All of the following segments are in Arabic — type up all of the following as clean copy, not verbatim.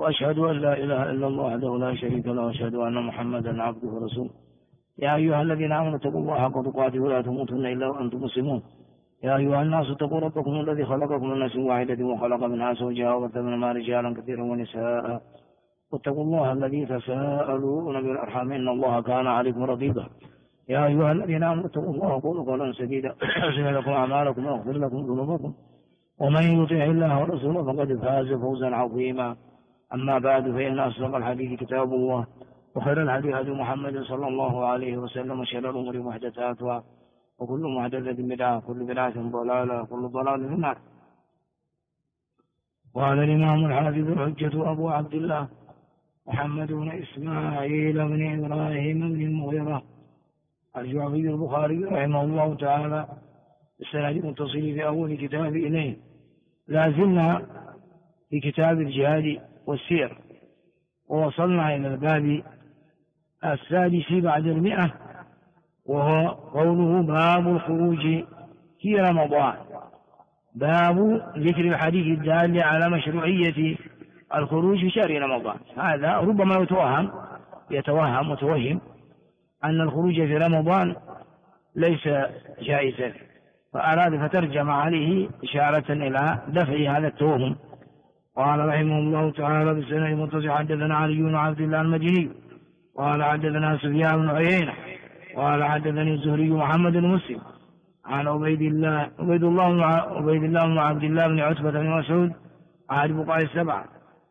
وأشهد أن لا إله إلا الله وحده لا شريك له وأشهد أن محمدا عبده ورسوله. يا أيها الذين آمنوا اتقوا الله حق تقاته ولا تموتن إلا وأنتم مسلمون. يا أيها الناس اتقوا ربكم الذي خلقكم من نفس واحدة وخلق منها زوجها وبث منهما رجالا كثيرا ونساء واتقوا الله الذي تساءلون بالأرحام إن الله كان عليكم رقيبا. يا أيها الذين آمنوا اتقوا الله وقولوا قولا سديدا يصلح لكم أعمالكم ويغفر لكم ذنوبكم ومن يطع الله ورسوله فقد فاز فوزا عظيما. أما بعد فإن أصدق الحديث كتاب الله وخير الهدي هدي محمد صلى الله عليه وسلم وشر الأمور محدثاتها وكل محدثة بدعة وكل بدعة ضلالة وكل ضلال في النار. قال الإمام الحافظ الحجة أبو عبد الله محمد بن إسماعيل بن إبراهيم بن المغيرة الجعفي البخاري رحمه الله تعالى بالسند المتصل في أول كتاب إليه. لازلنا في كتاب الجهاد والسير ووصلنا إلى الباب السادس بعد 100 وهو قوله باب الخروج في رمضان. باب ذكر الحديث الدال على مشروعية الخروج في شهر رمضان. هذا ربما يتوهم وتوهم أن الخروج في رمضان ليس جائزا، فأراد فترجم عليه إشارة إلى دفع هذا التوهم. قال رحمه الله تعالى بالسند المتصل حدثنا علي بن عبد الله المديني قال حدثنا سفيان بن عيينة قال حدثني الزهري محمد بن مسلم عن عبيد الله بن عبد الله بن عتبة بن مسعود أحد الفقهاء السبعة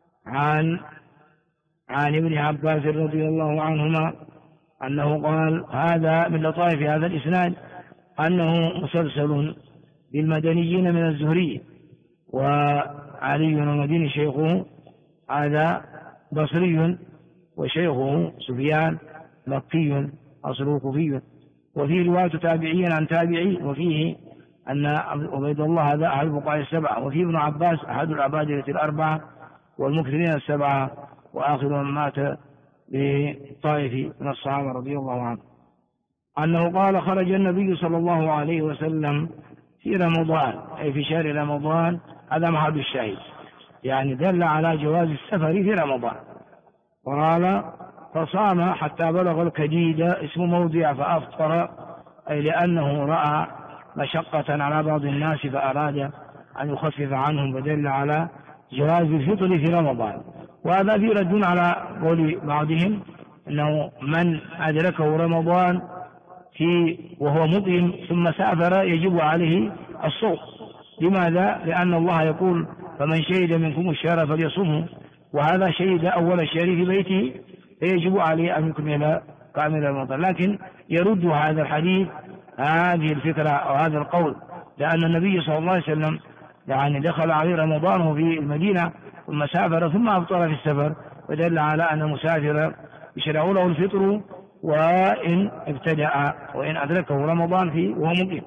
عن ابن عباس رضي الله عنهما أنه قال هذا من لطائف هذا الإسناد أنه مسلسل بالمدنيين من الزهري، وعلي بن المديني شيخه هذا بصري وشيخه سفيان مكي أصله كوفي، وفي رواية تابعي عن تابعي وفيه أن عبيد الله هذا أحد الفقهاء السبعة، وفي ابن عباس أحد العبادلة الأربعة والمكثرين السبعة وآخر من مات بطائف من الصحابة رضي الله عنه أنه قال خرج النبي صلى الله عليه وسلم في رمضان أي في شهر رمضان. هذا محل الشاهد، يعني دل على جواز السفر في رمضان. قال فصام حتى بلغ الكديد اسم موضع فأفطر، أي لأنه رأى مشقة على بعض الناس فأراد أن يخفف عنهم، فدل على جواز الفطر في رمضان. وهذا في رد على قول بعضهم أنه من أدركه رمضان وهو مقيم ثم سافر يجب عليه الصوم. لماذا؟ لأن الله يقول فمن شهد منكم الشهر فليصومه، وهذا شهد أول الشهر في بيته فيجب عليه أن يكمل كامل رمضان. لكن يرد هذا الحديث هذه الفكرة أو هذا القول، لأن النبي صلى الله عليه وسلم يعني دخل عليه رمضان في المدينة ثم سافر ثم أفطر في السفر، ودل على أن المسافر يشرع له الفطر وإن ابتدأ وإن أدركه رمضان وهو مقيم.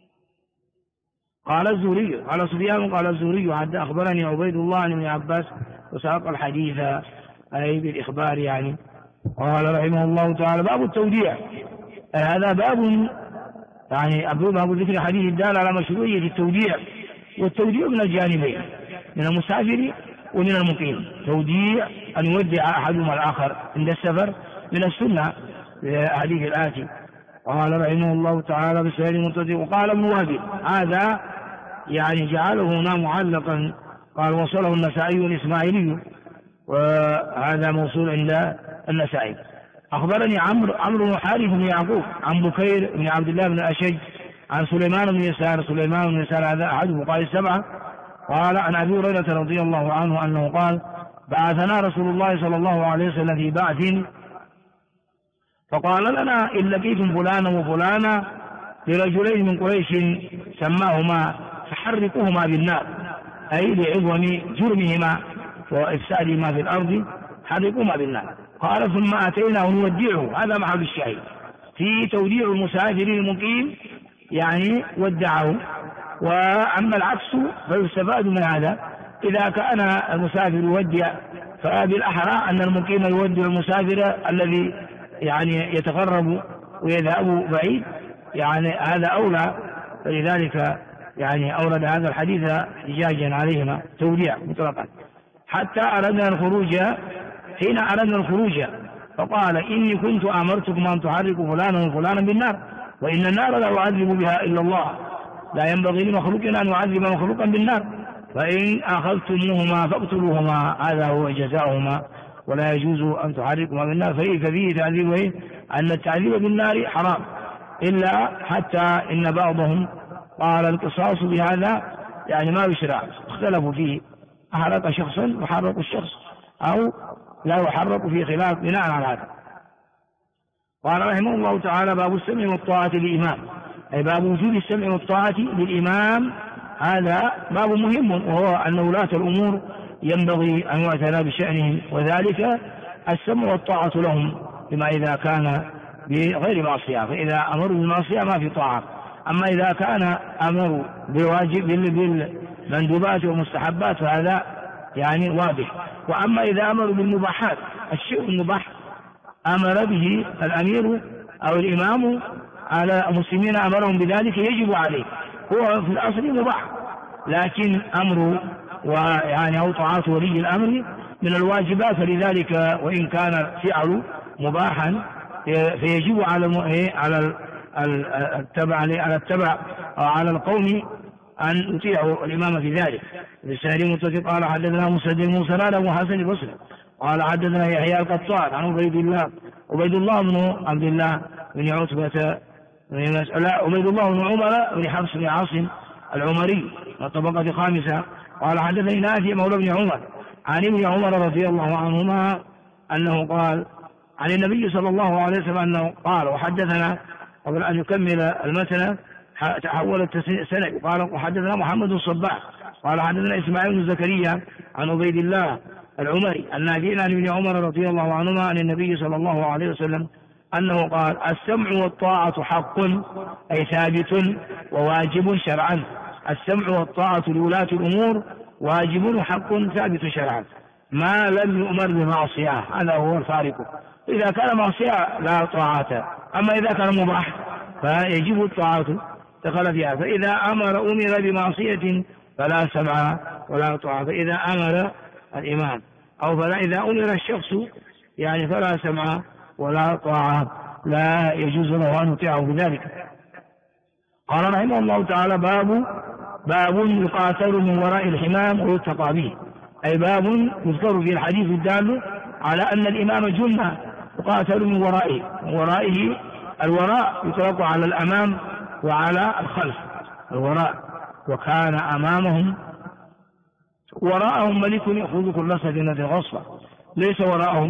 قال الزهري قال سفيان قال الزهري أخبرني عبيد الله عن ابن عباس وساق الحديث أي بالإخبار يعني. قال رحمه الله تعالى باب التوديع. هذا باب يعني باب ذكر حديث الدال على مشروعية التوديع، والتوديع من الجانبين من المسافر ومن المقيم. توديع أن يودع أحدهما الآخر عند السفر من السنة حديث الآتي. قال رحمه الله تعالى بالسند المتصل وقال ابن وهب هذا يعني جعله هنا معلقا، قال وصله النسائي والإسماعيلي وهذا موصول عند النسائي. أخبرني عمرو بن حارث بن يعقوب عن بكير بن عبد الله بن الأشج عن سليمان بن يسار هذا أحد الفقهاء السبعة قال عن أبي هريرة رضي الله عنه أنه قال بعثنا رسول الله صلى الله عليه وسلم في بعث فقال لنا إن لقيتم فلانا وفلانا لرجلين من قريش سماهما فحرقوهما بالنار، أي لعظم جرمهما وإفسادهما في الأرض حرقوهما بالنار. قال ثم أتيناه نودعه. هذا محل الشاهد في توديع المسافر المقيم، يعني ودعه. وأما العكس فيستفاد من هذا إذا كان المسافر يودع، فبالأحرى أن المقيم يودع المسافر الذي يعني يتغرب ويذهب بعيد، يعني هذا أولى. فلذلك يعني أورد هذا الحديث احتجاجا عليهما توديع مطلقا. حتى أردنا الخروج. حين أردنا الخروج فقال إني كنت أمرتكم أن تحركوا فلانا وفلانا بالنار، وإن النار لا يعذب بها إلا الله، لا ينبغي لمخلوق أن يعذب مخلوقا بالنار، فإن أخذتموهما فاقتلوهما، هذا هو جزاؤهما، ولا يجوز أن تحركهما بالنار. ففيه تعذيب أن التعذيب بالنار حرام، إلا حتى إن بعضهم قال القصاص بهذا يعني ما يشرع، اختلفوا فيه، أحرق شخصا يحرق الشخص أو لا يحرق، في خلاف بناء على هذا. قال رحمه الله تعالى: باب السمع والطاعة للإمام، أي باب وجوب السمع والطاعة للإمام. هذا باب مهم، وهو أن ولاة الأمور ينبغي أن يعتنى بشأنهم، وذلك السمع والطاعة لهم بما إذا كان بغير معصية، فإذا أمروا بالمعصية ما في طاعة. أما إذا كان أمروا بواجب بالمندوبات والمستحبات فهذا يعني واضح. وأما إذا أمروا بالمباحات، الشيء المباح أمر به الأمير أو الإمام على المسلمين، أمرهم بذلك، يجب عليه، هو في الأصل مباح، لكن أمر ويعني أو طاعة ولي الأمر من الواجبات، فلذلك وإن كان الفعل مباحا فيجب على التبع أو على القوم أن يطيعوا الإمام في ذلك. بالسهل متفق. قال حدثنا مسدد موسى أبو حسن البصري قال حدثنا يحيى القطان عن عبيد الله بن عبد الله بن عتبة عبيد الله بن عمر بن حفص بن عاصم العمري والطبقة الخامسة قال حدثني نافع مولى بن عمر عن ابن عمر رضي الله عنهما أنه قال عن النبي صلى الله عليه وسلم أنه قال، وحدثنا قبل أن يكمل المتن تحولت سنة، قال وحدثنا محمد الصباح قال حدثنا إسماعيل بن زكريا عن عبيد الله العمري النافع عن ابن عمر رضي الله عنهما عن النبي صلى الله عليه وسلم أنه قال: السمع والطاعة حق، أي ثابت وواجب شرعا. السمع والطاعة لولاة الأمور واجب وحق ثابت شرعا ما لم يؤمر بمعصية، هذا هو الفارق. إذا كان معصية لا طاعة، أما إذا كان مباح فيجب الطاعة، دخل فيها. فإذا أمر بمعصية فلا سمع ولا طاعة، فإذا أمر الإمام أو إذا أمر الشخص يعني فلا سمع ولا طاعة، لا يجوز له أن يطيعه بذلك. قال رحمه الله تعالى: باب يقاتل من وراء الحمام ويتقى به، أي باب يذكر في الحديث الدال على أن الإمام جنة يقاتل من ورائه. الوراء يطلق على الأمام وعلى الخلف. الوراء، وكان أمامهم وراءهم ملك يأخذ كل سفينة غصبا، ليس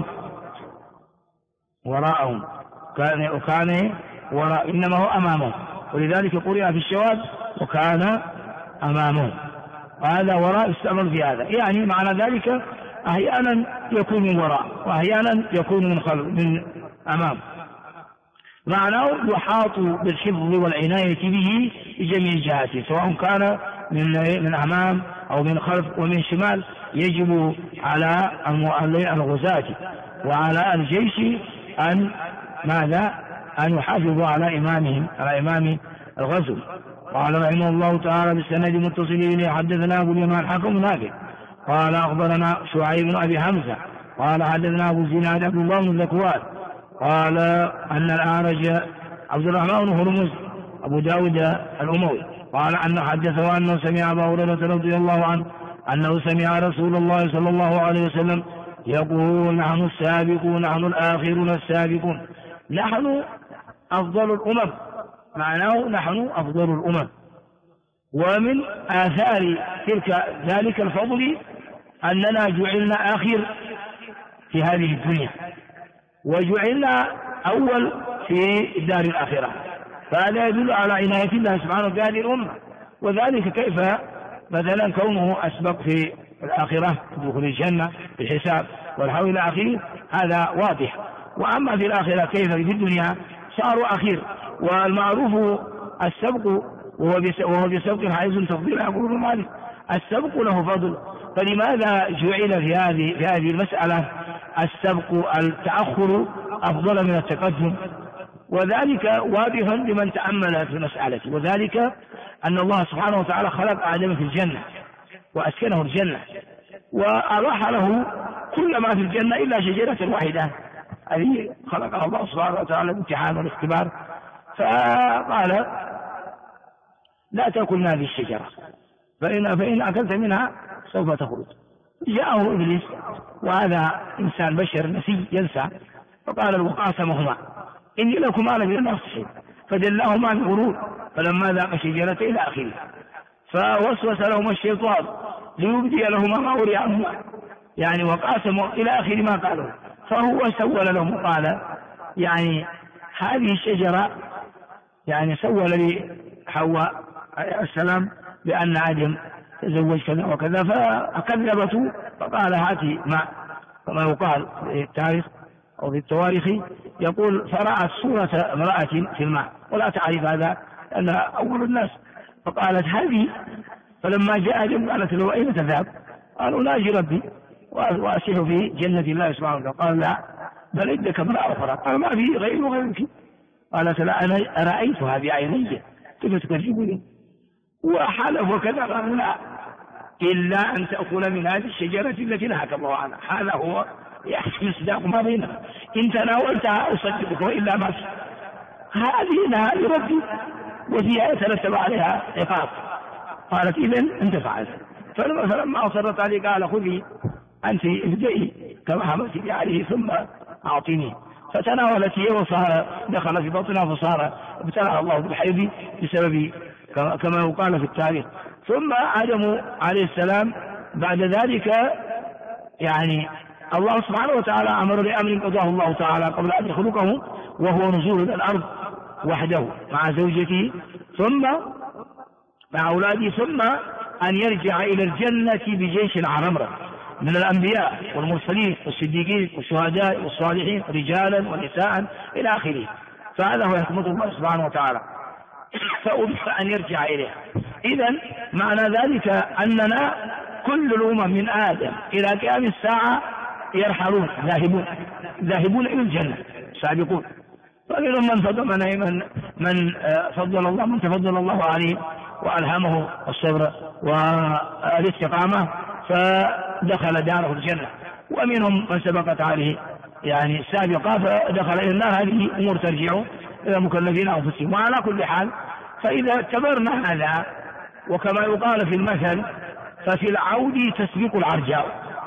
وراءهم كان وراء، إنما هو أمامهم، ولذلك قرئ في الشواذ وكان أمامهم. هذا وراء استعمل في هذا، يعني معنى ذلك أحيانا يكون من وراء وأحيانا يكون من خلف من أمام، معناه يحاط بالحفظ والعناية به بجميع جهاته، سواء كان من أمام أو من خلف ومن شمال. يجب على الغزاة وعلى الجيش أن يحافظوا على إمامهم، على إمام الغزو. قال رحمه الله تعالى: بالسند متصل إليه حدثنا أبو اليمان حكم نافع قال أخبرنا شعيب بن أبي حمزة قال حدثنا أبو الزناد عبد الله بن ذكوان قال أن الأعرج عبد الرحمن بن هرمز أبو داود الأموي قال أن حدثه أنه سمع أبا هريرة رضي الله عنه أنه سمع رسول الله صلى الله عليه وسلم يقول: نحن السابقون، نحن الآخرون السابقون، نحن أفضل الأمم، معناه نحن أفضل الأمم. ومن آثار ذلك الفضل أننا جعلنا آخر في هذه الدنيا وجعلنا أول في دار الآخرة، فهذا يدل على عناية الله سبحانه بهذه الأمة. وذلك كيف مثلا كونه أسبق في الآخرة دخول الجنة بالحساب والحول إلى آخره، هذا واضح. وأما في الآخرة كيف في الدنيا صاروا أخير، والمعروف السبق وهو بسبق حيث تفضيل يقول مالك، السبق له فضل. فلماذا جعل في هذه المسألة السبق التأخر أفضل من التقدم؟ وذلك واضح لمن تأمل في المسألة، وذلك أن الله سبحانه وتعالى خلق آدم في الجنة وأسكنه الجنة، وأباح له كل ما في الجنة إلا شجرة واحدة هذه خلقها الله سبحانه وتعالى الامتحان والاختبار، فقال لا تأكل من هذه الشجرة فإن أكلت منها سوف تخرج. جاءه إبليس وهذا إنسان بشر نسي ينسى، فقال وقاسمهما إني لكما لمن الناصحين فدلاهما بغرور فلما ذاق الشجرة إلى آخره. فوسوس لهما الشيطان ليبدي لهما ما وري عنهما، يعني وقاسموا إلى آخر ما قالوا. فهو سول لهم قال يعني هذه الشجرة يعني سول لحواء عليه السلام بأن آدم تزوج كذا وكذا، فكذبته فقال هاتي ماء، كما يقال في التاريخ أو في التواريخ يقول فرأت صورة امرأة في الماء ولا تعرف هذا لأنها أول الناس، فقالت هذه. فلما جاء آدم قالت له أين تذهب؟ قال أناجي ربي وأسيح في جنة الله سبحانه وتعالى. قال لا بل عندك امرأة أخرى. قال ما في غيرك. قالت لا أنا رأيتها بعيني كيف تكذبني؟ وحلف وكذا. قال لا إلا أن تأكل من هذه الشجرة التي نهاك الله عنها، هذا هو يحكي مصداق ما بيننا، إن تناولتها أصدقك وإلا ما في. هذه نهى ربي وفيها يترتب عليها عقاب. قالت إذن أنت فعلت. فلما أصرت عليه قال خذي أنت ابدئي كما حملت عليه ثم أعطيني. فتناولت هي وصار دخل في بطنها فصار ابتلعها الله بالحيض بسبب كما يقال في التاريخ. ثم آدم عليه السلام بعد ذلك يعني الله سبحانه وتعالى أمر بأمر قضاه الله تعالى قبل أن يخلقه، وهو نزول إلى الأرض وحده مع زوجته ثم مع أولاده، ثم أن يرجع إلى الجنة بجيش عرمرة من الأنبياء والمرسلين والصديقين والشهداء والصالحين رجالا ونساء إلى آخره. فهذا هو حكمة الله سبحانه وتعالى، فأمر أن يرجع إليها. إذن معنى ذلك أننا كل الأمم من آدم إلى قيام الساعة يرحلون ذاهبون إلى الجنة سابقون. فمنهم من تفضل الله عليه وألهمه الصبر والاستقامة فدخل داره الجنة، ومنهم من سبقت عليه يعني السابقة فدخل إلى النار. هذه أمور ترجع إلى مكلفين أنفسهم. وعلى كل حال فإذا اعتبرنا هذا وكما يقال في المثل ففي العود تسبق العرجاء.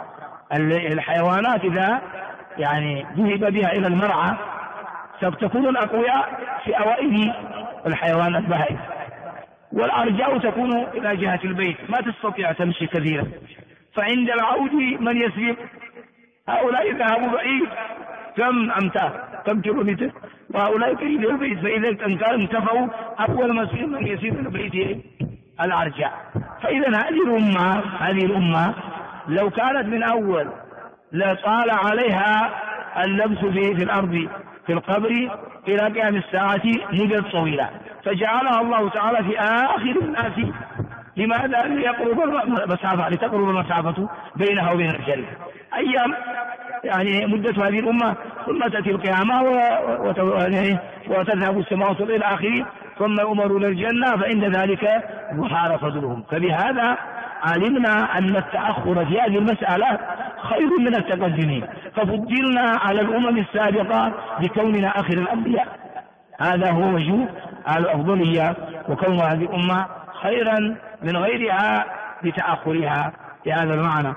الحيوانات إذا يعني ذهب بها إلى المرعى تكون الأقوياء في أوائل الحيوان البهائم، والأرجاء تكون إلى جهة البيت ما تستطيع تمشي كثيرا. فعند العود من يسبق هؤلاء ذهبوا بعيد كم كيلومتر، وهؤلاء قريب البيت، فإذا انتفعوا أول مسير من يسير البيت الأرجاء. فإذا هذه الأمة لو كانت من أول لطال عليها اللبس في الأرض في القبر إلى قيام الساعة مدة طويلة، فجعلها الله تعالى في آخر الناس. لماذا؟ لتقرب المسافة بينها وبين الجنة أيام يعني مدة هذه الأمة، ثم تأتي القيامة وتذهب السماوات إلى آخره، ثم أمروا للجنة فإن ذلك ظهر فضلهم. فبهذا علمنا أن التأخر في هذه المسألة خير من التقدم، ففضلنا على الأمم السابقة لكوننا آخر الأنبياء. هذا هو وجه الأفضلية، وكون هذه الأمة خيرا من غيرها بتأخرها بهذا المعنى.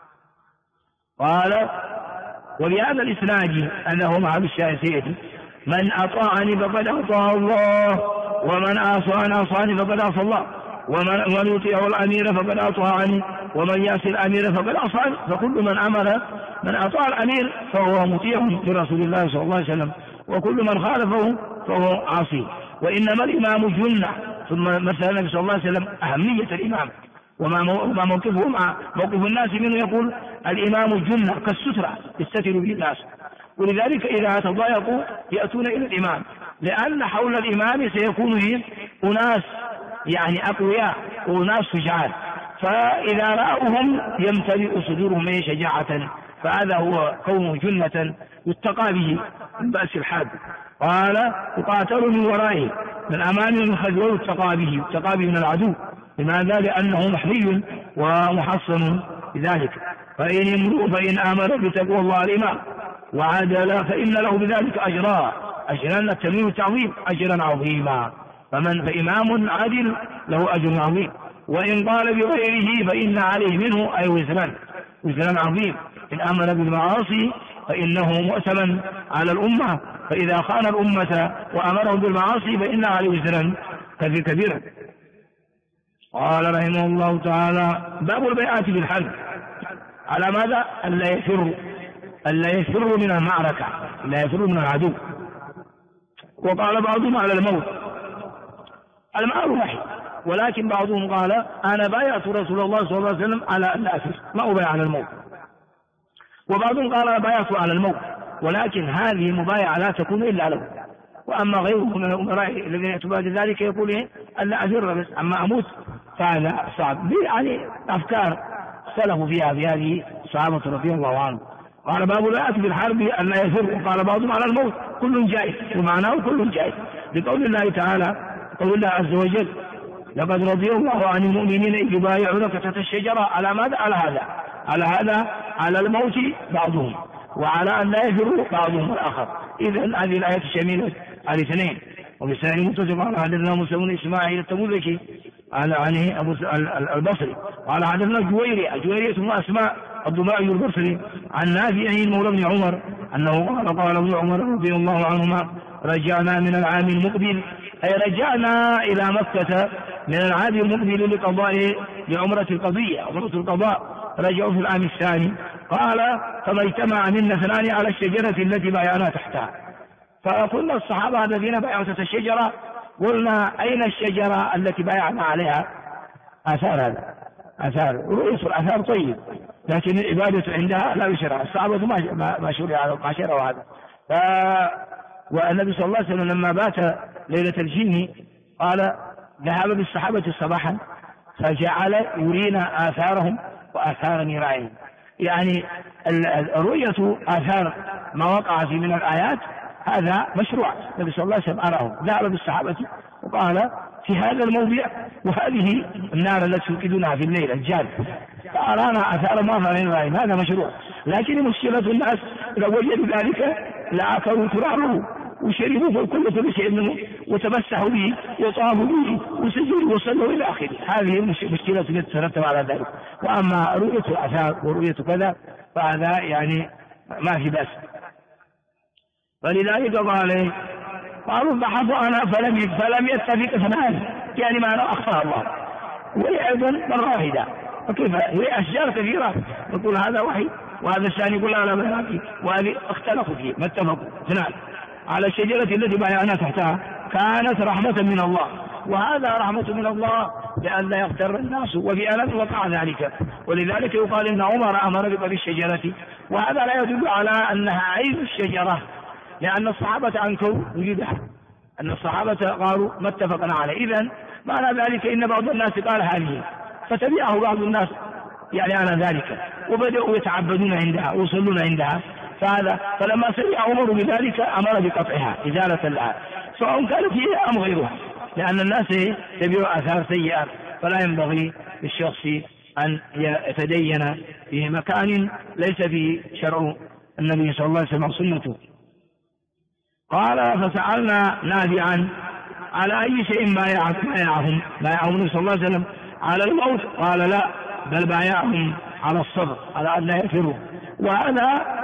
قال ولهذا الإسناد أنه مع الشافعي من أطاعني فقد أطاع الله، ومن عصاني فقد عصى الله، ومن يطيع الأمير فقد أطاعني، ومن يعصي الأمير فقد عصاني. فكل من أطاع الأمير فهو مطيع لرسول الله صلى الله عليه وسلم، وكل من خالفه فهو عاصي. وإنما الإمام جنة. ثم مثل النبي صلى الله عليه وسلم أهمية الإمام وما موقفه مع موقف الناس منه، يقول الإمام جنة كالسترة يستتر به الناس، ولذلك إذا تضايقوا يأتون إلى الإمام، لأن حول الإمام سيكون أناس يعني أقوياء وناس شجعان، فإذا رأوهم يمتلئ صدورهم من شجاعة، فهذا هو كون جنة يتقى به من بأس الحاد. قال يقاتل من ورائه من أمامه من خلفه ويتقى به من العدو. لماذا؟ لأنه محمي ومحصن بذلك. فإن آمن بتقوى الظالم وعدل فإن له بذلك أجران التنوين والتعظيم أجرا عظيما. فإمام عدل له أجر عظيم، وإن قال بغيره فإن عليه منه أي وزرا عظيم. إن آمن بالمعاصي فإنه مؤتمن على الأمة، فإذا خان الأمة وأمرهم بالمعاصي فإن عليه وزرا كبيرا. قال رحمه الله تعالى: باب البيعة بالحرب. على ماذا؟ ألا يفر من المعركة، لا يفر من العدو. وقال بعضهم على الموت. المعروف واحد، ولكن بعضهم قال: أنا بايعت رسول الله صلى الله عليه وسلم على أن لا أفر، ما أبايع على الموت. وبعضهم قال: بايعت على الموت، ولكن هذه مبايعة لا تكون إلا له. وأما غيره من الأمراء الذين يأتوا بعد ذلك يقول أن لا أفر بس، أما أموت فهذا صعب. يعني أفكار اختلفوا فيها في هذه الصحابة رضي الله عنهم. قال: باب البيعة بالحرب أن لا يفر. وقال بعضهم على الموت، كل جائز، ومعناه كل جائز، لقول الله تعالى، قول الله عز وجل: لقد رضي الله عن المؤمنين إذ يبايعونك تحت الشجرة على ماذا؟ على هذا على الموت بعضهم، وعلى أن لا يفر بعضهم الآخر. إذن هذه الآية شميلة على الاثنين. وبسان متفق على حدثنا موسى بن إسماعيل التبوذكي عنه أبو البصري قال: حدثنا جويرية ثم أسماء الضباعي البصري عن نافع مولى بن عمر أنه قال ابن عمر رضي الله عنهما: رجعنا من العام المقبل، أي رجعنا إلى مكة من العام المقبل لقضاء لعمرة القضية، عمرة القضاء، رجعوا في العام الثاني. قال: فما اجتمع منا اثنان على الشجرة التي بايعنا تحتها. فقلنا الصحابة الذين بايعوا تحت الشجرة، قلنا: أين الشجرة التي بايعنا عليها؟ آثار، هذا آثار، رؤية الآثار طيب، لكن العبادة عندها لا يشرع. الصحابة ما شرع ما شرعوا هذا. والنبي صلى الله عليه وسلم لما بات ليلة الجن قال: ذهب بالصحابة صباحا فجعل يرينا آثارهم وآثار نيرانهم. يعني رؤية آثار ما وقع في من الآيات هذا مشروع. النبي صلى الله عليه وسلم أراهم، ذهب بالصحابة وقال: في هذا الموضع وهذه النار التي توقدونها في الليل الجاد، فأرانا آثار ما نيرانهم، هذا مشروع. لكن مشكلة الناس لو وجدوا ذلك لأكلوا ترابه وشربوا كل شيء منه وتمسحوا به وطافوا به وسجدوا وصلوا إلى آخره. هذه مشكلة تترتب على ذلك. وأما رؤية الآثار ورؤية كذا فهذا يعني ما في بأس. فلذلك قالوا: بحثوا أنا فلم يتفق اثنان، يعني ما أخفى الله. وهي أيضا مرة واحدة، وكيف هي أشجار كثيرة، يقول هذا وحي، وهذا الثاني يقول لا بيان، وهذه اختلفوا فيه، ما اتفقوا اثنان على الشجرة التي بايعنا تحتها. كانت رحمة من الله، وهذا رحمة من الله لأن لا يغتر الناس، وفي ألم وقع ذلك. ولذلك يقال إن عمر أمر بقطع الشجرة، وهذا لا يدل على أنها عين الشجرة، لأن الصحابة أنكروا وجودها، أن الصحابة قالوا ما اتفقنا عليه. إذن معنى ذلك إن بعض الناس قال هذه، فتبعه بعض الناس يعني على ذلك، وبدأوا يتعبدون عندها ويصلون عندها. فلما سمع عمر بذلك أمر بقطعها إزالة لها، سواء كانت هي أم غيرها، لأن الناس تبعوا آثار سيئة، فلا ينبغي للشخص أن يتدين في مكان ليس فيه شرع النبي صلى الله عليه وسلم سنته. قال: فسألنا نافعا على أي شيء بايعهم النبي صلى الله عليه وسلم على الموت؟ قال: لا، بل بايعهم على الصبر، على أن لا يفروا. وهذا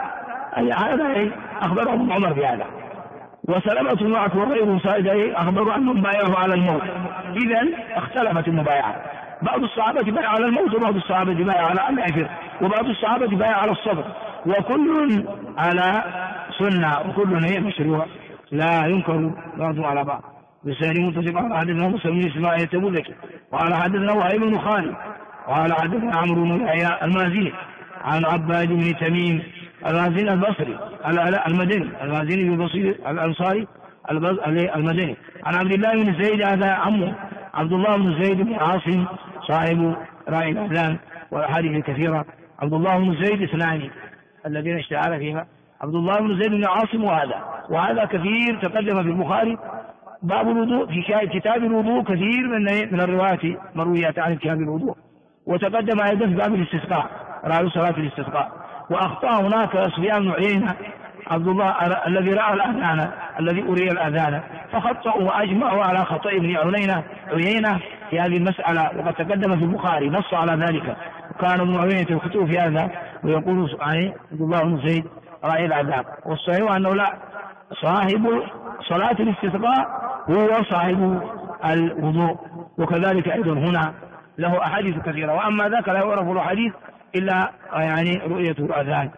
أخبرهم عمر بهذا. وسلمة معك وغيره سائد أخبروا أنهم بايعوا على الموت. إذن اختلفت المبايعة، بعض الصحابة بايع على الموت، وبعض الصحابة بايع على أن لا يفر، وبعض الصحابة بايع على الصبر، وكل على سنة، وكل هي مشروع لا ينكر بعضه على بعض. بسهل متفق على حدثنا موسى بن إسماعيل التبوذكي قال: حدثنا وهيب بن خالد قال: حدثنا عمرو بن يحيى المازني عن عباد بن تميم الرازي البصري المدني، الرازي البصري الأنصاري المدني، عن عبد الله بن زيد، هذا عمه عبد الله بن زيد بن عاصم صاحب راعي الأذان والأحاديث الكثيرة. عبد الله بن زيد اثنان الذين اشتهر فيها، عبد الله بن زيد بن عاصم وهذا كثير تقدم في البخاري باب الوضوء، في كتاب الوضوء كثير من الروايات مرويات عن كتاب الوضوء، وتقدم أيضا في باب الاستسقاء رأوا صلاة الاستسقاء. وأخطأ هناك سفيان بن عيينة عبد الله الذي رأى الأذان الذي أري الأذان، فخطأوا وأجمعوا على خطأ ابن عيينة في هذه المسألة، وقد تقدم في البخاري نص على ذلك. وكان ابن عيينة يخطئ في هذا ويقول عبد الله بن زيد رأي الأذان. والصحيح أنه لا، صاحب صلاة الاستسقاء هو صاحب الوضوء. وكذلك أيضا هنا له أحاديث كثيرة، وأما ذاك لا يعرف له حديث إلا يعني رؤية الأذان.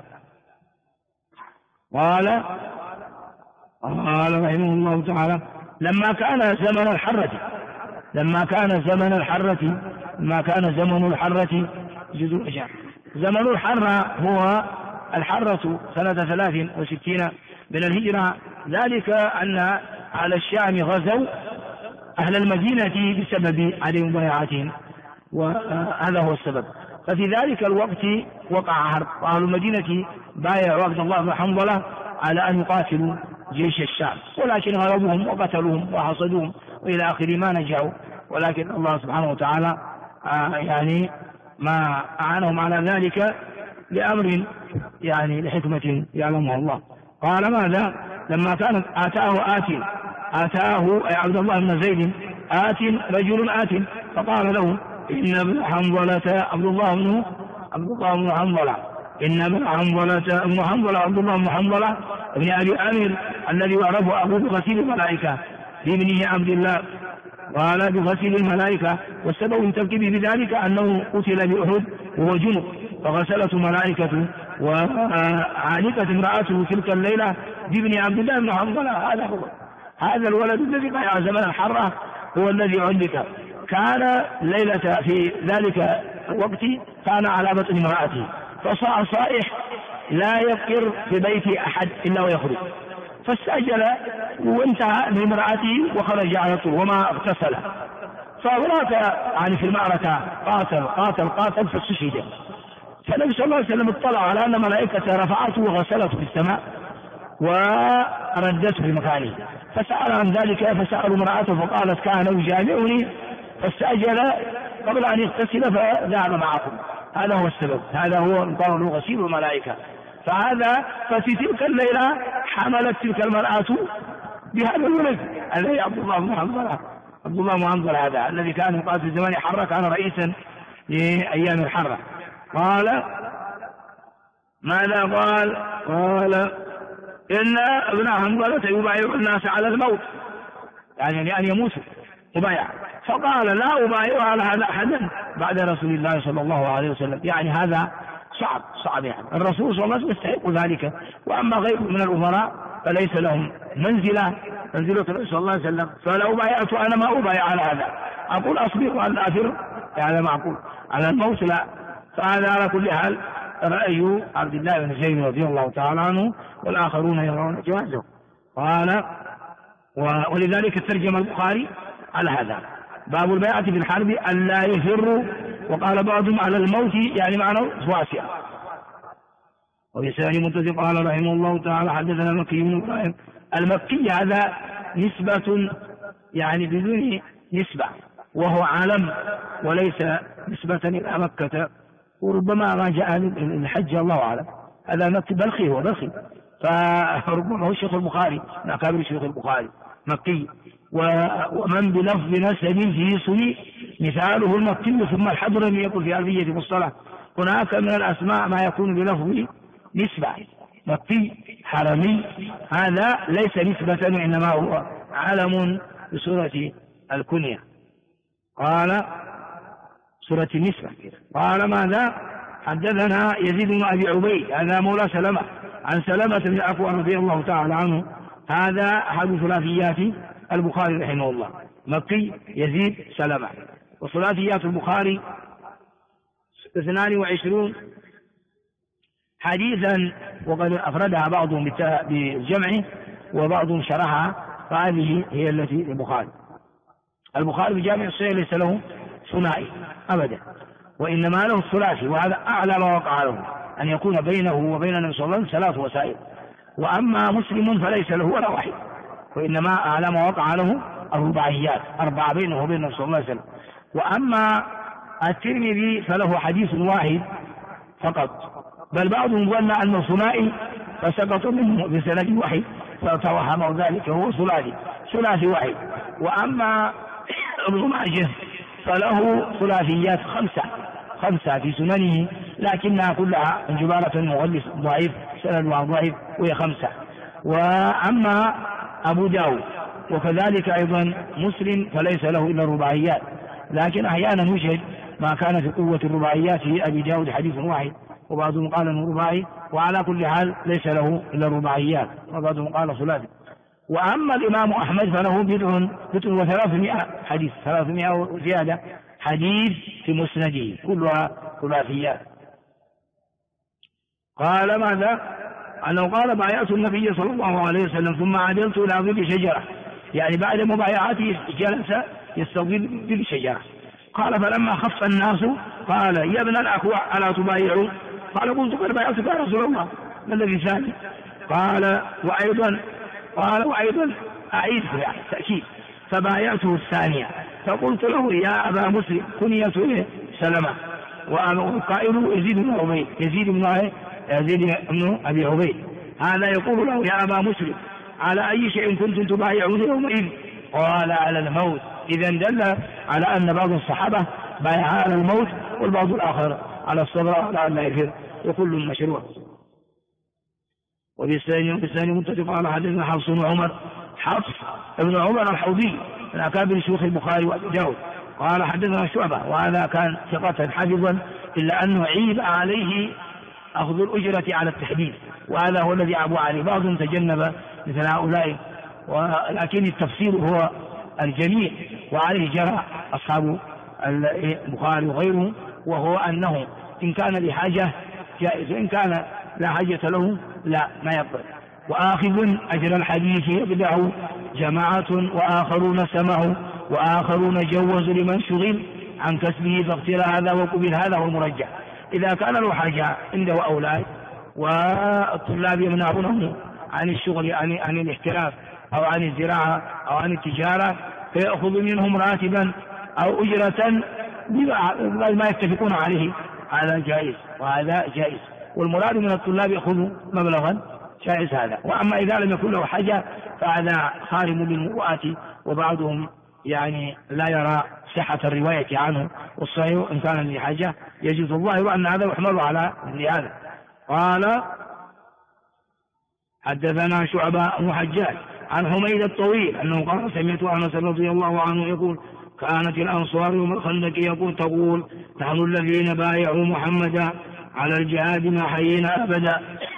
قال رحمه الله تعالى: لما كان زمن الحرة زمن الحرة هو الحرة سنة 63 من الهجرة، ذلك أن على الشام غزوا أهل المدينة بسبب عدم بيعاتهم، وهذا هو السبب. ففي ذلك الوقت وقع حرب، وأهل المدينة بايعوا عبد الله بن حنظلة على أن يقاتلوا جيش الشام، ولكن غلبوهم وقتلوهم وحصدوهم وإلى آخر ما نجحوا. ولكن الله سبحانه وتعالى يعني ما أعانهم على ذلك لأمر يعني لحكمة يعلمها الله. قال: ماذا؟ لما كانت آتاه عبد الله بن زيد رجل فقال له: إن ابن حنظلة عبد الله بن حنظلة عبد الله بن حنظلة ابن أبي عامر الذي يعرف أبوه بغسيل الملائكة بابنه عبد الله، قال: بغسيل الملائكة. والسبب من تركيبه بذلك أنه قتل بأحد وهو جنب، فغسلته ملائكته وعانقت امرأته تلك الليلة بابن عبد الله بن حنظلة. هذا الولد الذي ضيع زمن الحرة هو الذي علق. كان ليلة في ذلك الوقت كان على بطن امرأته، فصاع صائح لا يفكر في بيت أحد إلا ويخرج، فاستعجل وانتهى بامرأته وخرج على طول وما اغتسل. فهناك يعني في المعركة قاتل فاستشهد. فالنبي صلى الله عليه وسلم اطلع على أن ملائكة رفعته وغسلته في السماء وردته في مكانه، فسأل عن ذلك، فسألوا امرأته فقالت: كان يجامعني، فاستعجل قبل أن يغتسل فذهب معكم. هذا هو السبب، هذا هو قول غسيل الملائكة. ففي تلك الليلة حملت تلك المرأة بهذا الولد الذي عبد الله بن حنظلة هذا الذي كان يقاتل في زمان حرة، كان رئيسا لأيام الحرة. قال: ماذا قال؟ إن ابن حنظلة يبايع الناس على الموت، يعني لأن يموتوا مبايع. فقال: لا أبايع على هذا أحدا بعد رسول الله صلى الله عليه وسلم. يعني هذا صعب يعني الرسول صلى الله عليه وسلم يستحق ذلك، وأما غيره من الأمراء فليس لهم منزلة الرسول صلى الله عليه وسلم. فلو بايعت أنا ما أبايع على هذا، أقول أصبر وأن أثر، هذا معقول. على الموت لا. فهذا على كل حال رأي عبد الله بن زيد رضي الله تعالى عنه، والآخرون يرون جوازه. قال: ولذلك ترجم البخاري على هذا: باب البيعة في الحرب ألا يفروا. وقال بعضهم على الموت يعني معنى واسع. وبسان متصل قال رحمه الله تعالى: حدثنا المكي بن إبراهيم. المكي هذا نسبة يعني بدون نسبة، وهو علم وليس نسبة إلى مكة، وربما ما جاء الحج الله أعلم. هذا مكي بلخي، هو بلخي، فربما هو شيخ البخاري من أكابر شيخ البخاري مكي. ومن بلفظ نسب فيه صلي مثاله المكي ثم الحضرمي يقول في ألفية مصطلح: هناك من الأسماء ما يكون بلفظ نسبة، مكي حرمي، هذا ليس نسبة وإنما هو علم بصورة الكنية. قال: سورة النسبة. قال: ماذا؟ حدثنا يزيد بن أبي عبيد هذا مولى سلمة عن سلمة بن الأكوع رضي الله تعالى عنه، هذا أحد ثلاثيات البخاري رحمه الله، مكي يزيد سلمة. وثلاثيات البخاري 22 حديثا، وقد أفردها بعضهم بالجمع وبعضهم شرحها، فهذه هي التي البخاري بجامع الصحيح ليس له ثنائي أبدا، وإنما له الثلاثي، وهذا أعلى ما وقع له، أن يكون بينه وبين النبي صلى الله عليه وسلم 3 وسائل. وأما مسلم فليس له ولا واحد، وإنما أعلى ما وقع له الرباعيات، 4 بينه وبين النبي صلى الله عليه وسلم. وأما الترمذي فله حديث واحد فقط، بل بعضهم ظن أنه ثنائي فسقط منه بسند واحد فتوهم ذلك، هو ثلاثي واحد. وأما ابن ماجه فله ثلاثيات خمسة في سننه، لكنها كلها من جبالة مغلس ضعيف، سندها ضعيف وهي 5. وأما أبو داود وكذلك أيضا مسلم فليس له إلا الرباعيات، لكن أحيانا يشهد ما كان في قوة الرباعيات في أبي داود حديث واحد، وبعضهم قال أنه رباعي، وعلى كل حال ليس له إلا الرباعيات، وبعضهم قال ثلاثي. وأما الإمام أحمد فله 300 حديث، 300 وزيادة حديث في مسنده كلها ثلاثيات. قال ماذا؟ أنه قال بايعت النبي صلى الله عليه وسلم ثم عدلت إلى ظل شجرة، يعني بعد مبايعته جلس يستظل ظل شجرة. قال فلما خف الناس قال يا ابن الأكوع ألا تبايعوا؟ قال قلت قد بايعتك يا رسول الله، ما الذي ثاني؟ قال وأيضا أعيد تأكيد، فبايعته الثانية فقلت له يا أبا مسلم كنيته سلمة، وقائل يزيد بن أبي عبيد، هذا يقول له يا أبا مسلم على أي شيء كنتم تبايعون يومئذ؟ قال على الموت. إذا دل على أن بعض الصحابة بايع على الموت والبعض الآخر على الصبر على أن لا يفر، وكل مشروع. وبالثاني متفق على حديث حفص ابن عمر الحوضي من أكابر شيوخ البخاري وأبي داود قال حدثنا شعبة، وهذا كان ثقة حافظا إلا أنه عيب عليه أخذ الأجرة على التحديث، وهذا هو الذي عابوا عليه، بعضهم تجنب مثل هؤلاء، ولكن التفسير هو الجميع، وعليه جرى أصحاب البخاري وغيره، وهو أنه إن كان لحاجة جائز، وإن كان لا حاجة له لا ما يقبل. وآخذ أجر الحديث يبدأ جماعة وآخرون سمعوا وآخرون جوزوا لمن شغل عن كسبه فاغتر هذا وقبل هذا هو المرجح. إذا كان له حاجة عنده أولاد والطلاب يمنعونه عن الشغل عن الاحتراف أو عن الزراعة أو عن التجارة، فيأخذ منهم راتبا أو أجرة ما يتفقون عليه، هذا جائز وهذا جائز. والمراد من الطلاب يأخذوا مبلغا جائز هذا. وأما إذا لم يكن له حاجة فهذا خارم للمروءة، وبعضهم يعني لا يرى صحة الرواية عنه، والصحيح إن كان لحاجة يجوز. الله أن هذا يحمل على هذا. قال حدثنا شعبة بن حجاج عن حميد الطويل أنه قال سمعت أنس رضي الله عنه يقول كانت الأنصار يوم الخندق تقول نحن الذين بايعوا محمدا على الجهاد ما حيينا أبدا.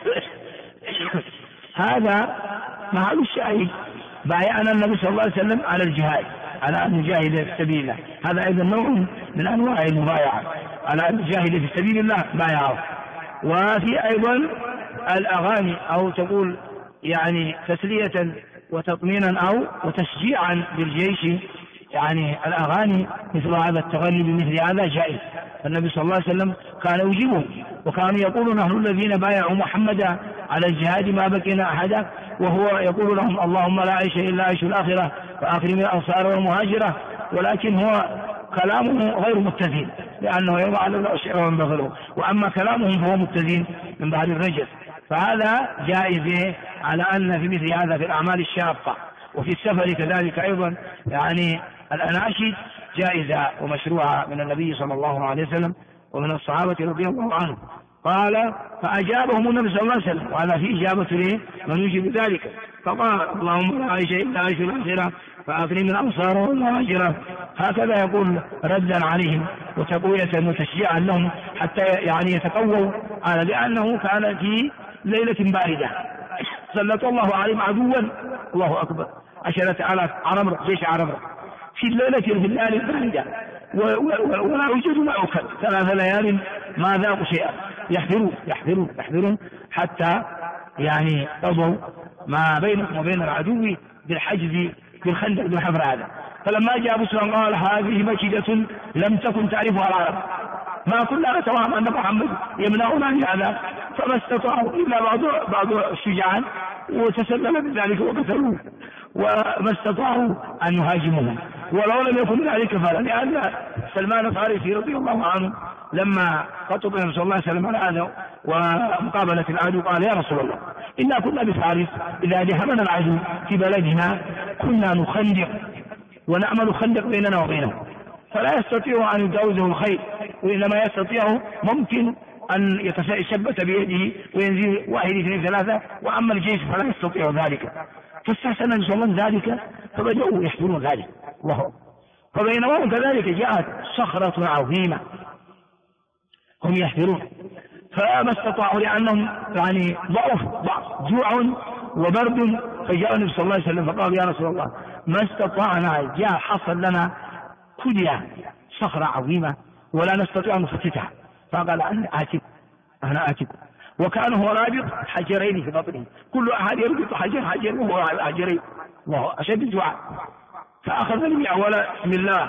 هذا محل الشاهد، بايعنا النبي صلى الله عليه وسلم على الجهاد، على أن نجاهد في سبيل الله، هذا أيضا نوع من أنواع المبايعة، على أن نجاهد في سبيل الله بايعه. وفي أيضا الأغاني، أو تقول يعني تسلية وتطمينا أو وتشجيعا للجيش، يعني الأغاني مثل هذا التغني بمثل هذا جائز. النبي صلى الله عليه وسلم كان يجيبهم، وكانوا يقولون نحن الذين بايعوا محمدا على الجهاد ما بقينا أحدا، وهو يقول لهم اللهم لا عيش إلا عيش الآخرة فأكرم الأنصار والمهاجرة، ولكن هو كلامه غير متزن، لأنه يوم على الأشعر وانبغله، وأما كلامهم فهو متزن من بعد الرجل، فهذا جائز على أن في مثل هذا في الأعمال الشاقة وفي السفر كذلك أيضا، يعني الأناشيد جائزة ومشروعة من النبي صلى الله عليه وسلم ومن الصحابة رضي الله عنهم. قال فأجابهم النبي صلى الله عليه وسلم، وهذا في إجابة من يجيب ذلك، فقال اللهم لا عيش إلا عيش الآخرة فأكرم الأنصار والمهاجرة، هكذا يقول ردا عليهم وتقوية وتشجيعا لهم حتى يعني يتقووا على، لأنه كان في ليلة باردة سلط الله عليهم عدوا الله أكبر 10,000 عرمرة، جيش عرمرة في الليلة الباردة، ولا يوجد ما أكل 3 ليال ما ذاقوا شيئا، يحذرون حتى يعني قضوا ما بينهم وبين العدو بالحجز بالخندق بالحفر هذا. فلما جاء أبو سفيان قال هذه مكيدة لم تكن تعرفها العرب، ما كنا نتوهم أن محمد يمنعنا عن هذا، فما استطاعوا إلا بعض الشجعان وتسلم بذلك وقتلوه، وما استطاعوا أن يهاجموهم، ولو لم يكن ذلك فلا، لأن سلمان الفارسي رضي الله عنه لما خطب النبي صلى الله عليه وسلم على هذا ومقابلة العدو قال: يا رسول الله إنا كنا بفارس إذا دهمنا العدو في بلدنا كنا نخندق ونعمل خندق بيننا وبينه، فلا يستطيع أن يجاوزه الخيل، وإنما يستطيع ممكن أن يتشبت بيده وينزل 1 2 3، وأما الجيش فلا يستطيع ذلك. فاستحسن النبي صلى الله عليه وسلم ذلك فبدأوا يحفرون ذلك. فبينما هم كذلك جاءت صخرة عظيمة هم يحفرون، فما استطاعوا لأنهم يعني ضعف جوع وبرد، فجاء النبي صلى الله عليه وسلم فقال: يا رسول الله ما استطعنا، جاء حصل لنا كدية صخرة عظيمة ولا نستطيع أن نفتتها. فقال: أنا آتيكم. وكان هو رابط حجرين في بطنه، كل أحد يربط حجر وهو حجرين، الله أشد الدعاء. فأخذ بأول بسم الله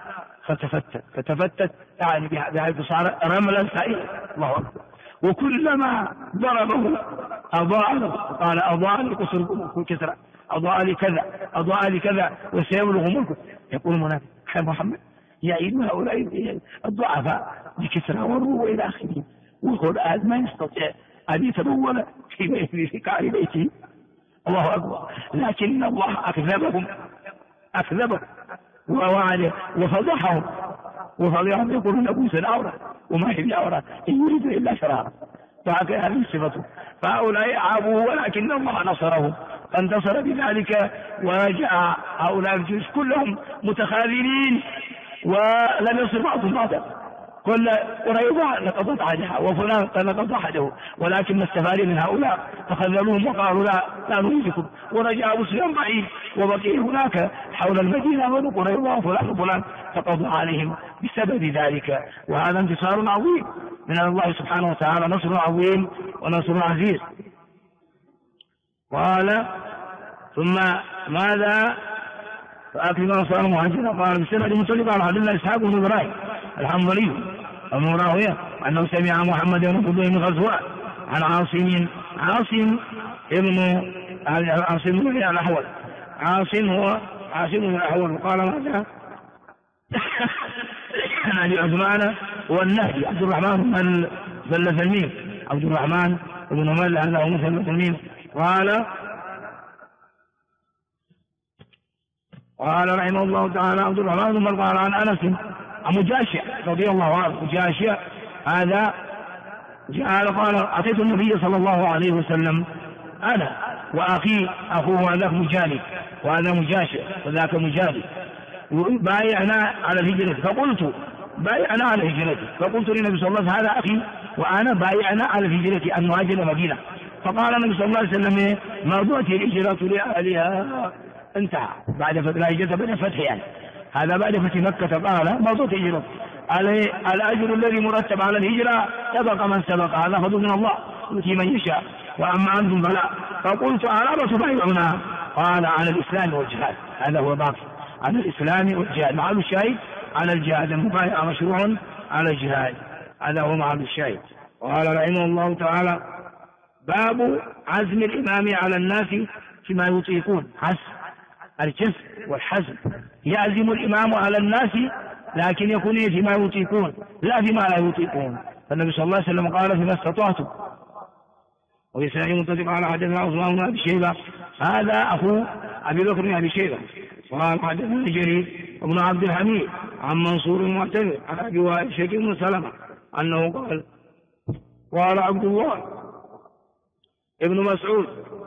فتفتت يعني بحيث صار رملا سائلا، الله أكبر. وكلما ضربه أضاء له، قال: أضاء لي قصر كسرى، أضاء لي كذا، أضاء لي كذا، وسيبلغ ملكه. يقول المنافق: يا محمد يعيد هؤلاء الضعفاء بكسرى والروم إلى آخره، ويقول ما يستطيع أن يتبول في قعر بيته، الله أكبر. لكن الله أكذبهم ووعده وفضحهم يقولون نبوس العورة وما هي بعورة إن يريد إلا شرارا. فهكذا هذه صفته. فهؤلاء عابوه ولكن الله نصره فانتصر بذلك، ورجع هؤلاء الجيوش كلهم متخاذلين ولم يصر بعضهم بعضا. كل قريظة لقد عهدها وفلان لقد عهده، ولكن ما استفاد من هؤلاء فخذلوهم وقالوا لا نريدكم، ورجع أبو سفيان بعيد وبقي هناك حول المدينة بنو قريظة وفلان فقضوا عليهم بسبب ذلك. وهذا انتصار عظيم من الله سبحانه وتعالى، نصر عظيم ونصر عزيز. قال: ثم ماذا فأكل ما صار مهاجرا. قال: بسند مطلق قال: حدثنا إسحاق بن إبراهيم الحنظلي أبو راوية أنه سمع محمد بن عبد الله بن غزوان عن عاصم بن الأحول. عاصم بن الأحول قال: ماذا؟ عن أبي عثمان والنهدي عبد الرحمن بن الميم، عبد الرحمن بن مل هذا هو مثل الميم. قال رحمه الله تعالى عبد الرحمن بن مل قال عن أنس عن مجاشع رضي الله عنه. مجاشع هذا قال: أتيت النبي صلى الله عليه وسلم أنا وأخي أخوه ذاك مجالي، وهذا مجاشع وذاك مجالي، بايعنا على الهجرة. فقلت بايعنا على الهجرة، فقلت للنبي صلى الله عليه وسلم: هذا أخي وأنا بايعنا على الهجرة أن نهاجر مدينة. فقال النبي صلى الله عليه وسلم: مرضوة الهجرة لأهلها. انتهى بعد الهجرة بعد الفتح، يعني هذا بعد فتح مكة. قال: مرضوة الهجرة، الأجر الذي مرتب على الهجرة سبق من سبق، هذا فضل من الله يؤتي من يشاء، وأما أنتم فلا. فقلت: ألا تبايعنا؟ قال: على الإسلام والجهاد. هذا هو باقي، على الإسلام والجهاد. محل الشاهد على الجهاد، المبايعة مشروع على الجهاد، هذا هو محل الشاهد. قال رحمه الله تعالى: باب عزم الإمام على الناس فيما يطيقون. الجزم والحزم، يعزم الإمام على الناس لكن يكون فيما يطيقون لا فيما لا يطيقون. فالنبي صلى الله عليه وسلم قال: فيما استطعتم. ويسأل متفق على حدثنا عثمان بن أبي شيبة، هذا أخو أبي بكر بن أبي شيبة. قال: حدثنا جرير وابن عبد الحميد عن منصور المعتمر عن أبي وائل شقيق بن سلمة أنه قال عبد الله ابن مسعود: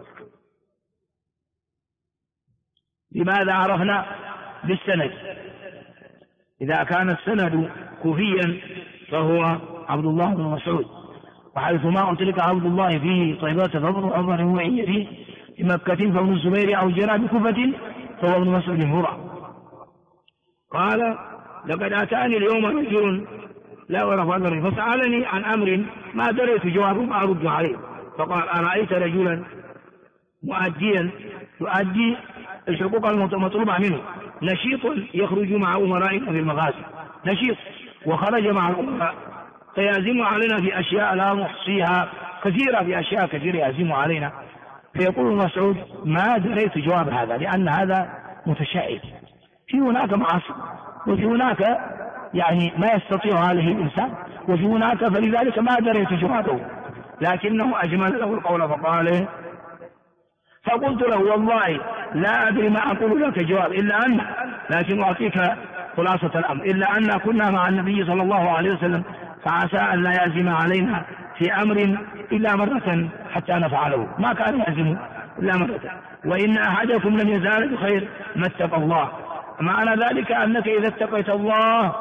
لماذا عرفنا بالسند؟ إذا كان السند كوفيا فهو عبد الله بن مسعود، وحيثما أطلق عبد الله فيه طيبات فضل أظهر وعي فيه في مكة فابن الزبير أو جرى بكوفة فهو ابن مسعود هرى. قال: لقد أتاني اليوم رجل لا أعرف أمره فسألني عن أمر ما دريت جوابه ما أرد عليه، فقال: أرأيت رجلا مؤديا يؤدي الحقوق المطلوبة منه، نشيط يخرج مع أمرائنا في المغازي، نشيط وخرج مع الأمراء فيعزم علينا في أشياء لا نحصيها، كثيرة في أشياء كثيرة يعزم علينا. فيقول مسعود: ما دريت جواب هذا، لأن هذا متشائم، في هناك معاصي وفي هناك يعني ما يستطيع عليه الإنسان، وفي هناك فلذلك ما دريت جواده، لكنه أجمل له القول فقال فقلت له والله لا أدري ما أقول لك جواب إلا أن، لكن أعطيك خلاصة الأمر، إلا أن كنا مع النبي صلى الله عليه وسلم فعسى أن لا يعزم علينا في أمر إلا مرة حتى نفعله، ما كان يعزم إلا مرة، وإن أحدكم لم يزال بخير ما اتقى الله. معنى ذلك أنك إذا اتقيت الله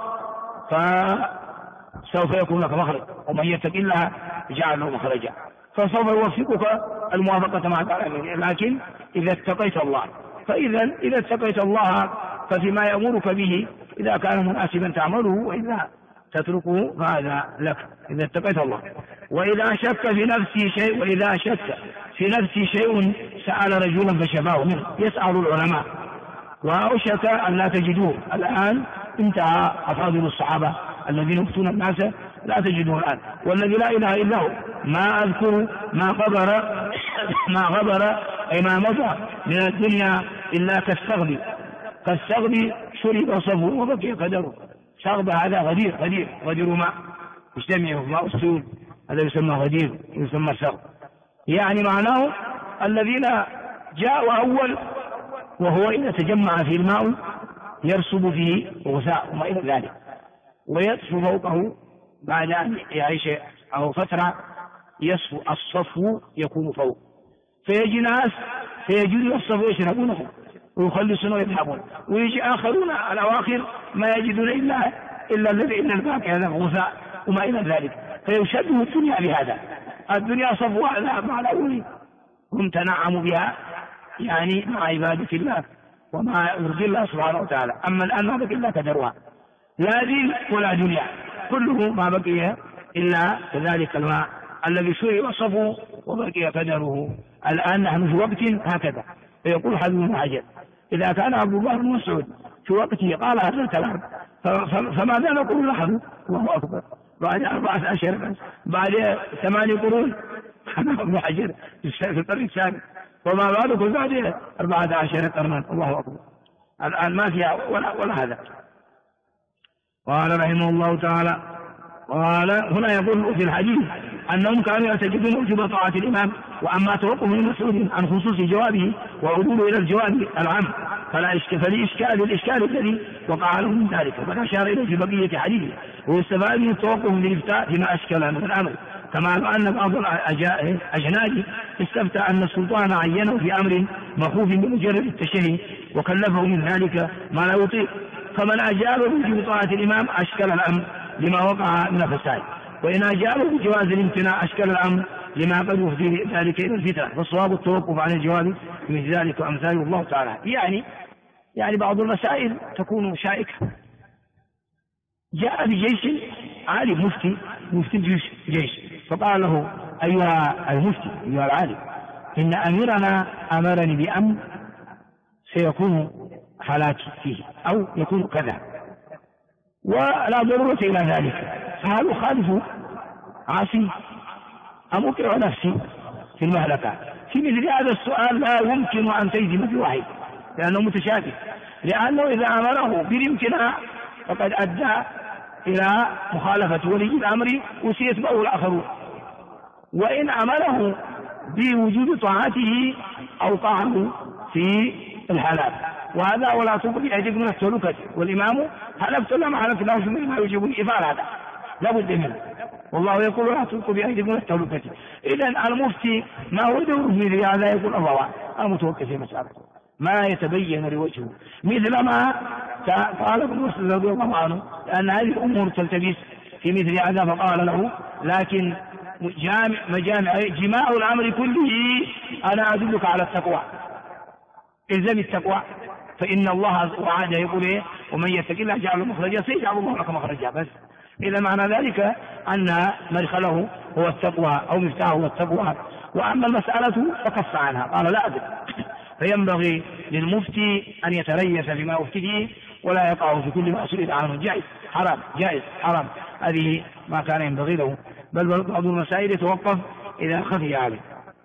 فسوف يكون لك مخرج، ومن يتق الله يجعل له مخرجا، فسوف يوفقك الموافقة مع العالمين، لكن إذا اتقيت الله. إذا اتقيت الله ففيما يأمرك به إذا كان مناسبا تعمله، وإذا تتركه فهذا لك إذا اتقيت الله. وإذا شك في نفسي شيء سأل رجلا فشفاه منه، يسأل العلماء وأوشك أن لا تجدوه الآن، انتهى أفاضل الصحابة الذين يفتون الناس لا تجدوه الآن، والذي لا إله إلا هو ما أذكر ما غبر أي ما مضى من الدنيا إلا كالثغب شرب صفو وبقي قدره. شغب هذا غدير ماء يجتمع ماء السود، هذا يسمى غدير، يسمى شغب، يعني معناه الذين جاءوا أول، وهو إذا تجمع في الماء يرسب فيه غثاء وما إلى ذلك، ويصفو فوقه بعد أن يعيش أو فترة يصفو الصفو يكون فوق، فيجي ناس فيجدون الصفو يشربونه ويخلصون ويذهبون، ويجي آخرون الأواخر ما يجدون إلا الباقي هذا غثاء وما إلى ذلك، فيشبه الدنيا بهذا. الدنيا صفوة مع الأولين هم تنعموا بها يعني مع عبادة الله وما يرضي الله سبحانه وتعالى، أما الآن ما بقي إلا كدرها، لا دين ولا دنيا، كله ما بقي إلا كذلك الماء الذي شرب صفو وبقي قدره. الآن نحن في وقت هكذا، فيقول حبيب بن حجر إذا كان عبد الله بن مسعود في وقته قال هذا الكلام فماذا نقول نحن؟ الله أكبر، بعد 14 بعد 8 قرون ابن حجر في القرن السابع، وما بالكم بعد 14 قرنا، الله أكبر، الآن ما فيها ولا هذا. قال رحمه الله تعالى، قال هنا يقول في الحديث أنهم كانوا يعتقدون وجوب طاعة الإمام، وأما توقف من مسعود عن خصوص جوابه وعدوله إلى الجواب العام فالإشكال الذي وقع له من ذلك، فأشار إليه في بقية حديثه، ويستفاد من التوقف من الإفتاء فيما أشكل من الأمر، كما أن بعض الأجناد استفتى أن السلطان عينه في أمر مخوف بمجرد التشهي وكلفه من ذلك ما لا يطيق، فمن أجاب بوجوب طاعة الإمام أشكل الأمر لما وقع من الفساد، وإن أجابه بجواز الامتناع أشكل الأمر لما قد يفضي ذلك إلى الفتنة، فالصواب التوقف عن الجواب من ذلك وأمثاله الله تعالى. يعني بعض المسائل تكون شائكة. جاء بجيش عالم مفتي الجيش فقال له أيها المفتي أيها العالم إن أميرنا أمرني بأمر سيكون هلاكي فيه أو يكون كذا ولا ضرورة إلى ذلك، فهل أخالف عاصي أم أوقع نفسي في المهلكة؟ في مثل هذا السؤال لا يمكن أن تجزم بواحد لأنه متشابه، لأنه إذا أمره بالامتناع فقد أدى إلى مخالفة ولي الأمر وسيتبعه الآخرون، وإن أمره بوجود طاعته أوقعه في الحلال، وهذا ولا تلقوا بأيديكم من التهلكة، والإمام حلفت لما حلفت له ما يجب الإفعال، هذا لا بد منه، والله يقول لا تلقوا بأيديكم من التهلكة. إذن المفتي ما هو دوره في هذا؟ يقول الله المتوكل في مسألته ما يتبين لوجهه، مثل ما قال ابن مسعود رضي الله عنه لأن هذه الأمور تلتبس في مثل هذا، فقال له لكن جماع الأمر كله أنا أدلك على التقوى، إلزم التقوى، فإن الله وعده يقول إيه ومن يتق الله يجعل له مخرجا سيجعل الله لك مخرجا. بس إذا معنى ذلك أن مدخله هو التقوى أو مفتاحه هو التقوى، وأما المسألة فكف عنها قال لا أدري، فينبغي للمفتي أن يتريث فيما يفتيه ولا يقع في كل ما سئل عنه جائز حرام، هذه ما كان ينبغي له، بل بعض المسائل يتوقف إذا خفي عليه.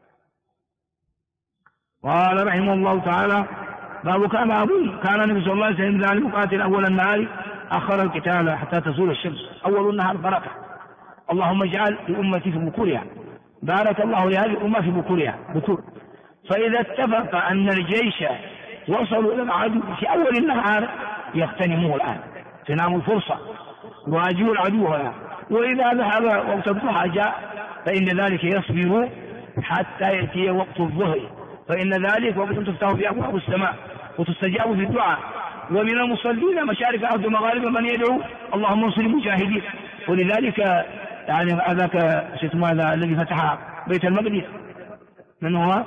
قال رحمه الله تعالى باب كان النبي صلى الله عليه وسلم يقاتل أول النهار أخر القتال حتى تزول الشمس. أول النهار بركة، اللهم اجعل لأمتي في بكورها، بارك الله لهذه الأمة في بكورها بكور. فإذا اتفق أن الجيش وصلوا إلى العدو في أول النهار يغتنموه الآن، تنام الفرصة، يواجهوا العدو هنا. وإذا ذهب وقت الضحى جاء فإن ذلك يصبر حتى يأتي وقت الظهر، فإن ذلك وقت تفتح في أبواب السماء وتستجاب في الدعاء. ومن المصلين مشارق الأرض ومغارب من يدعو اللهم انصر المجاهدين. ولذلك يعني هذاك هذا الذي فتح بيت المقدس من هو؟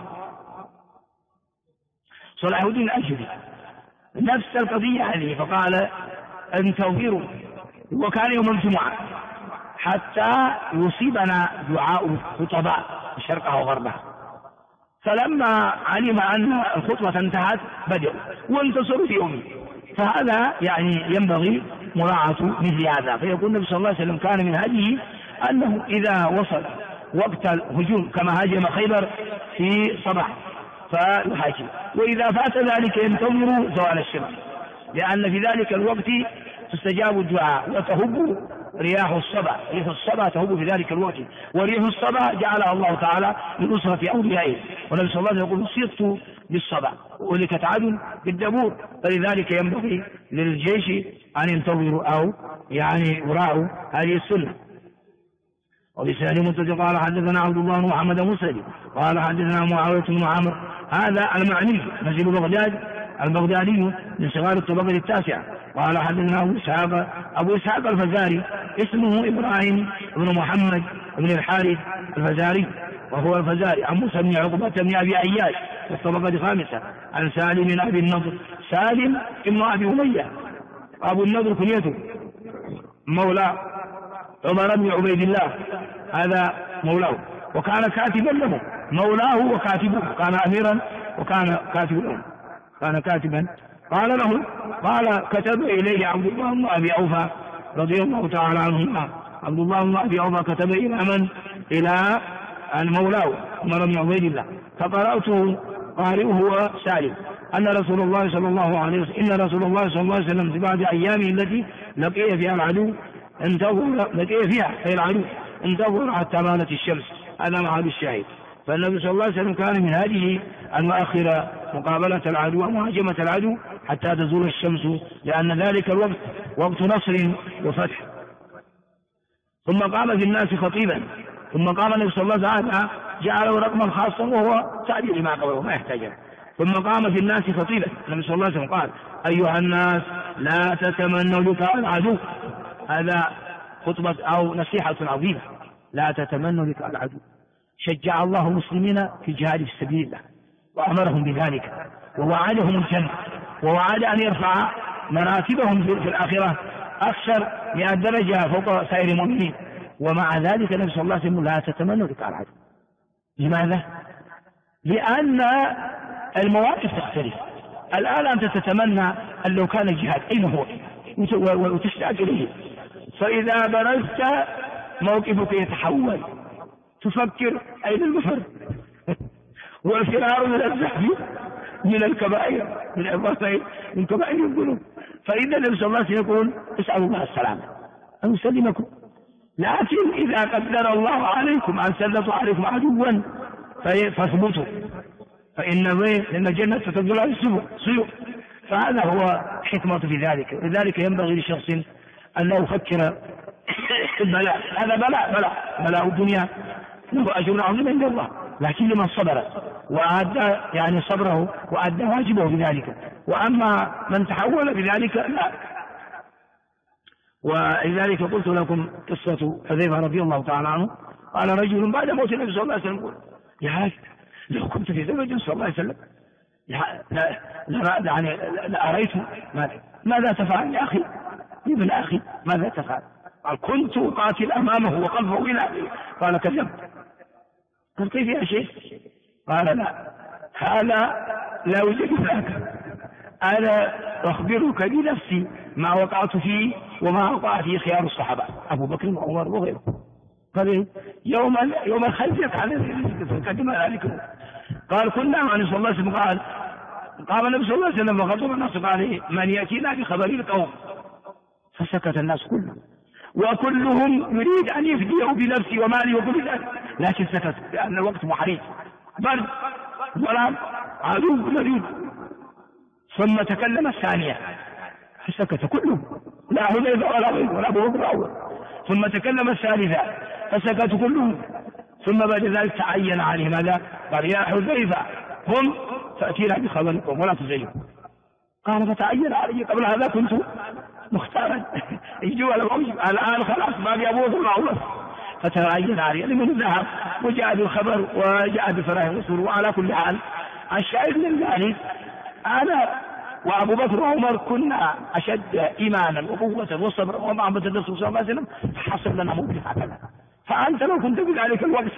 صلاح الدين الأيوبي، نفس القضية هذه. فقال انتظروا، وكان يوم الجمعة، حتى يصيبنا دعاء خطباء شرقها وغربها. فلما علم أن الخطبة انتهت بدأوا وانتصروا في يومه. فهذا يعني ينبغي مراعاة مثل هذا. فيقول النبي صلى الله عليه وسلم كان من هذه أنه إذا وصل وقت الهجوم كما هاجم خيبر في صباح فيهاجم، وإذا فات ذلك ينتظر زوال الشمس، لأن في ذلك الوقت تستجاب الدعاء وتهب رياح الصبا. ريح الصبا تهب في ذلك الوقت، وريح الصبا جعلها الله تعالى لنصرة أوليائه. والنبي صلى الله عليه وسلم يقول صرت بالصبا وهلكت عاد بالدبور. فلذلك ينبغي للجيش أن ينتظروا أو يعني يراعوا هذه السنة. وبسند متصل قال حدثنا عبد الله بن محمد مسلم قال حدثنا معاوية بن عمرو هذا المعني نزل بغداد البغدادي من صغار الطبقة التاسعة. قال حدثنا أبو إسحاق الفزاري اسمه إبراهيم بن محمد بن الحارث الفزاري، وهو الفزاري عن موسى بن عقبة بن أبي عياش في الطبقة الخامسة عن سالم بن أبي النضر. سالم ابن أبي أمية أبو النضر كنيته، مولى عمر بن عبيد الله، هذا مولاه وكان كاتبا له، مولاه وكاتبه، كان أميرا وكان كاتبا كان كاتبا. قال له قال كتب إليه عبد الله بن أبي أوفى رضي الله تعالى عنهما. عبد الله بن أبي أوفى كتب إلى من؟ إلى المولاه عمر بن عبيد الله. فقرأته قارئه هو سالم أن رسول الله صلى الله عليه وسلم إن رسول الله صلى الله عليه وسلم في بعض أيامه التي لقي فيها العدو لقي فيها أي العدو انتظر حتى مالت الشمس. هذا معاد الشاهد. فالنبي صلى الله عليه وسلم كان من هذه أن يؤخر مقابلة العدو ومهاجمة العدو حتى تزول الشمس، لأن ذلك الوقت وقت نصر وفتح. ثم قام في الناس خطيبا، ثم قام النبي صلى الله عليه وسلم جعله رقما خاصا وهو تعديل لما قبله ما يحتاج. ثم قام في الناس خطيبا، النبي صلى الله عليه وسلم قال أيها الناس لا تتمنوا لقاء العدو. هذا خطبة أو نصيحة عظيمة، لا تتمنوا لقاء العدو. شجع الله المسلمين في جهاد في سبيل الله وأمرهم بذلك ووعدهم الجنة، ووعد أن يرفع مراتبهم في الآخرة أكثر 100 درجة فوق سائر المؤمنين. ومع ذلك النبي صلى الله عليه وسلم لا تتمنوا لقاء العدو. لماذا؟ لأن المواقف تختلف. الآن أنت تتمنى أن لو كان الجهاد أين هو وتشتاق إليه، فإذا برزت موقفك يتحول، تفكر أين المفر والفرار من الزحف من الكبائر من كبائر الذنوب. فإذا النبي صلى الله عليه وسلم يقول اسألوا الله السلامة أن يسلمكم. لكن إذا قدر الله عليكم أن سلطوا عليكم عدوا فاثبتوا، فإن الجنة تدل على السيوف. فهذا هو حكمة في ذلك. لذلك ينبغي لشخص أن لا يفكر البلاء، هذا بلاء الدنيا له أجر عظيم عند الله، لكن لمن صبر وأدى يعني صبره وأدى واجبه بذلك. وأما من تحول بذلك لا. ولذلك قلت لكم قصة حذيفة رضي الله تعالى عنه. قال رجل بعد موت النبي صلى الله عليه وسلم يا لو كنت في زمن صلى الله عليه وسلم لأريت ماذا تفعل يا أخي ابن أخي ماذا تفعل؟ قال كنت قاتل أمامه وقلبه إلى قال كذبت. قال كيف يا شيخ؟ قال لا، هذا لا يوجد لك، أنا أخبرك بنفسي ما وقعت فيه وما وقع فيه خيار الصحابة أبو بكر وعمر وغيره. قال يوم الخلفية قدم ذلك. قال كنا مع النبي صلى الله عليه وسلم. قام النبي صلى الله عليه وسلم وخطب الناس قال من يأتينا بخبر القوم فسكت الناس كلهم، وكلهم يريد أن يفديه بنفسه وماله وكل ذلك، لكن سكت لأن الوقت محرج برد ظلام عدو مريض. ثم تكلم الثانية فسكت كلهم، لا حذيفة ولا أبو بكر. ثم تكلم الثالثة فسكت كلهم. ثم بعد ذلك تعين عليه ماذا؟ قال يا حذيفة هم فأتينا بخبركم ولا تزيدوا. قال فتعين علي، قبل هذا كنت مختارا يجوا الآن خلاص ما أبو بكر. فتعين علي لمن ذهب وجاء بالخبر وجاء بفرح الرسول. وعلى كل حال الشاهد من ذلك أنا وأبو بكر وعمر كنا أشد إيمانا وقوة وصبرا ومحبة الرسول صلى الله عليه وسلم، حصل لنا موقف هكذا. فأنت لو كنت في ذلك الوقت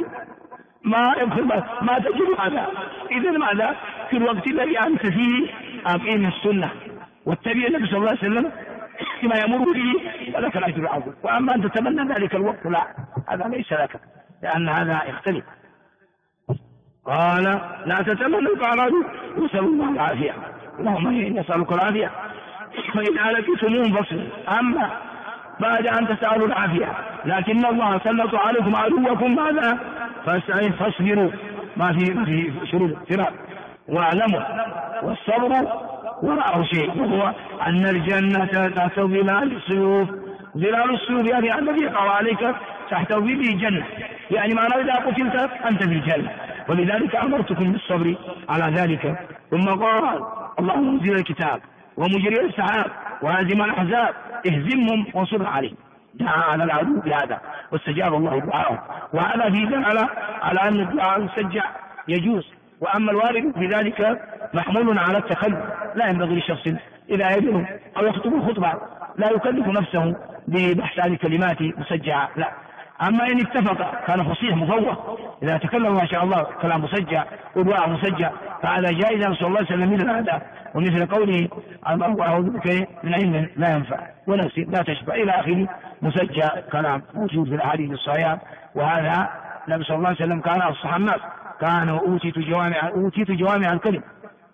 ما تجد هذا. إذا ماذا؟ في الوقت الذي أنت فيه أقيم السنة واتبع النبي صلى الله عليه وسلم كما يمر به فلك الأجر العظيم. وأما أن تتمنى ذلك الوقت لا، هذا ليس لك، لأن هذا يختلف. قال لا تتمنى الأعراض وسأل الله العافية، اللهم إني أسألك العافية فإذا لقيتموهم فاصبروا، أما بعد أن تسألوا العافية لكن الله سلط عليكم عدوكم ماذا؟ فاصبروا، ما في شروط اضطراب. واعلموا والصبر وراءه شيء، وهو أن الجنة تحت ظلال السيوف. ظلال السيوف يعني الذي يقع عليك تحت ظله الجنة، يعني معنى إذا قتلت أنت في الجنة، ولذلك أمرتكم بالصبر على ذلك. ثم قال اللهم منزل الكتاب ومجري السحاب وهازم الأحزاب اهزمهم وانصر عليهم. دعا على العدو بهذا واستجاب الله دعاءه، وهذا في دلالة على أن الدعاء المسجع يجوز. وأما الوارد في ذلك محمول على التخلف، لا ينبغي لشخص إذا يدعو أو يخطب الخطبة لا يكلف نفسه ببحث عن كلمات مسجعة، لا. أما إن اتفق كان فصيح مفوه، إذا تكلم ما شاء الله كلام مسجع ودعاء مسجع فهذا جائز. صلى الله عليه وسلم مثل هذا، ومثل قوله أعوذ بك من علم لا ينفع ونفس لا تشفع إلى آخره مسجع كلام موجود في الأحاديث الصحيحة. وهذا النبي صلى الله عليه وسلم كان أفصح الناس، كان أوتيت جوامع الكلم.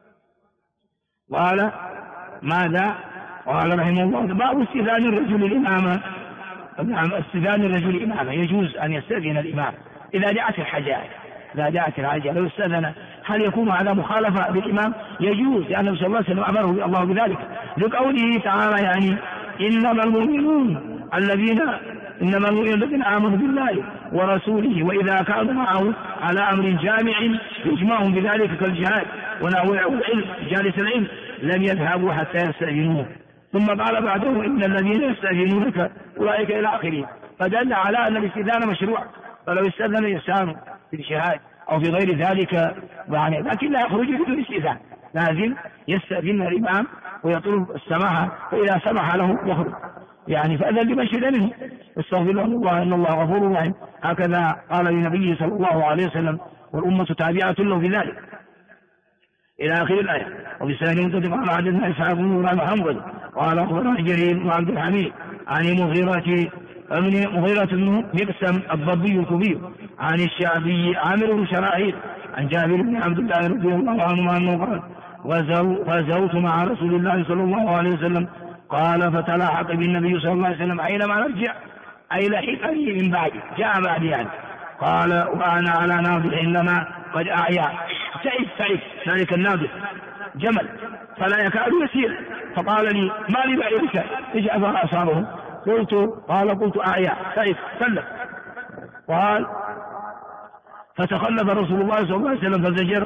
قال ماذا؟ قال رحمه الله باب استئذان الرجل الإمامة. استئذان الرجل إمامة يجوز أن يستأذن الإمام إذا جاءت الحاجة. لو استأذن هل يكون على مخالفة بالإمام؟ يجوز، لأن النبي صلى الله عليه وسلم أمره الله بذلك لقوله تعالى يعني إنما المؤمنون الذين آمنوا بالله ورسوله وإذا كانوا معه على أمر جامع يجمعهم بذلك كالجهاد ونحو العلم جالس العلم لم يذهبوا حتى يستأذنوه. ثم قال بعده إن الذين يستأذنونك أولئك إلى آخره، فدل على أن الاستئذان مشروع. فلو استأذن الإنسان في الجهاد أو في غير ذلك يعني لكن لا يخرج بدون استئذان، لازم يستأذن الإمام ويطلب السماحة، فإذا سمح له يخرج يعني فأذن لمن شهد منه استغفر له الله إن الله غفور رحيم. هكذا قال لنبيه صلى الله عليه وسلم والأمة تابعة له في ذلك إلى آخر الآية. وفي السنة منتدب على حدثنا إسحاق بن محمد قال أخبرنا جرير وعبد الحميد عن مغيرة بن مقسم الضبي الكوفي عن الشعبي عامر بن شراحيل عن جابر بن عبد الله رضي الله عنه أنه قال غزوت مع رسول الله صلى الله عليه وسلم قال فتلاحق بالنبي صلى الله عليه وسلم أينما نرجع أي لحقني من بعدي جاء بعدي يعني. قال وأنا على ناضح إنما قد أعيا تعب ذلك الناضح جمل فلا يكاد يسير، فقال لي ما لي بعيرك اجعل أصابه قلت أعيا تعب سلم. قال فتخلف رسول الله صلى الله عليه وسلم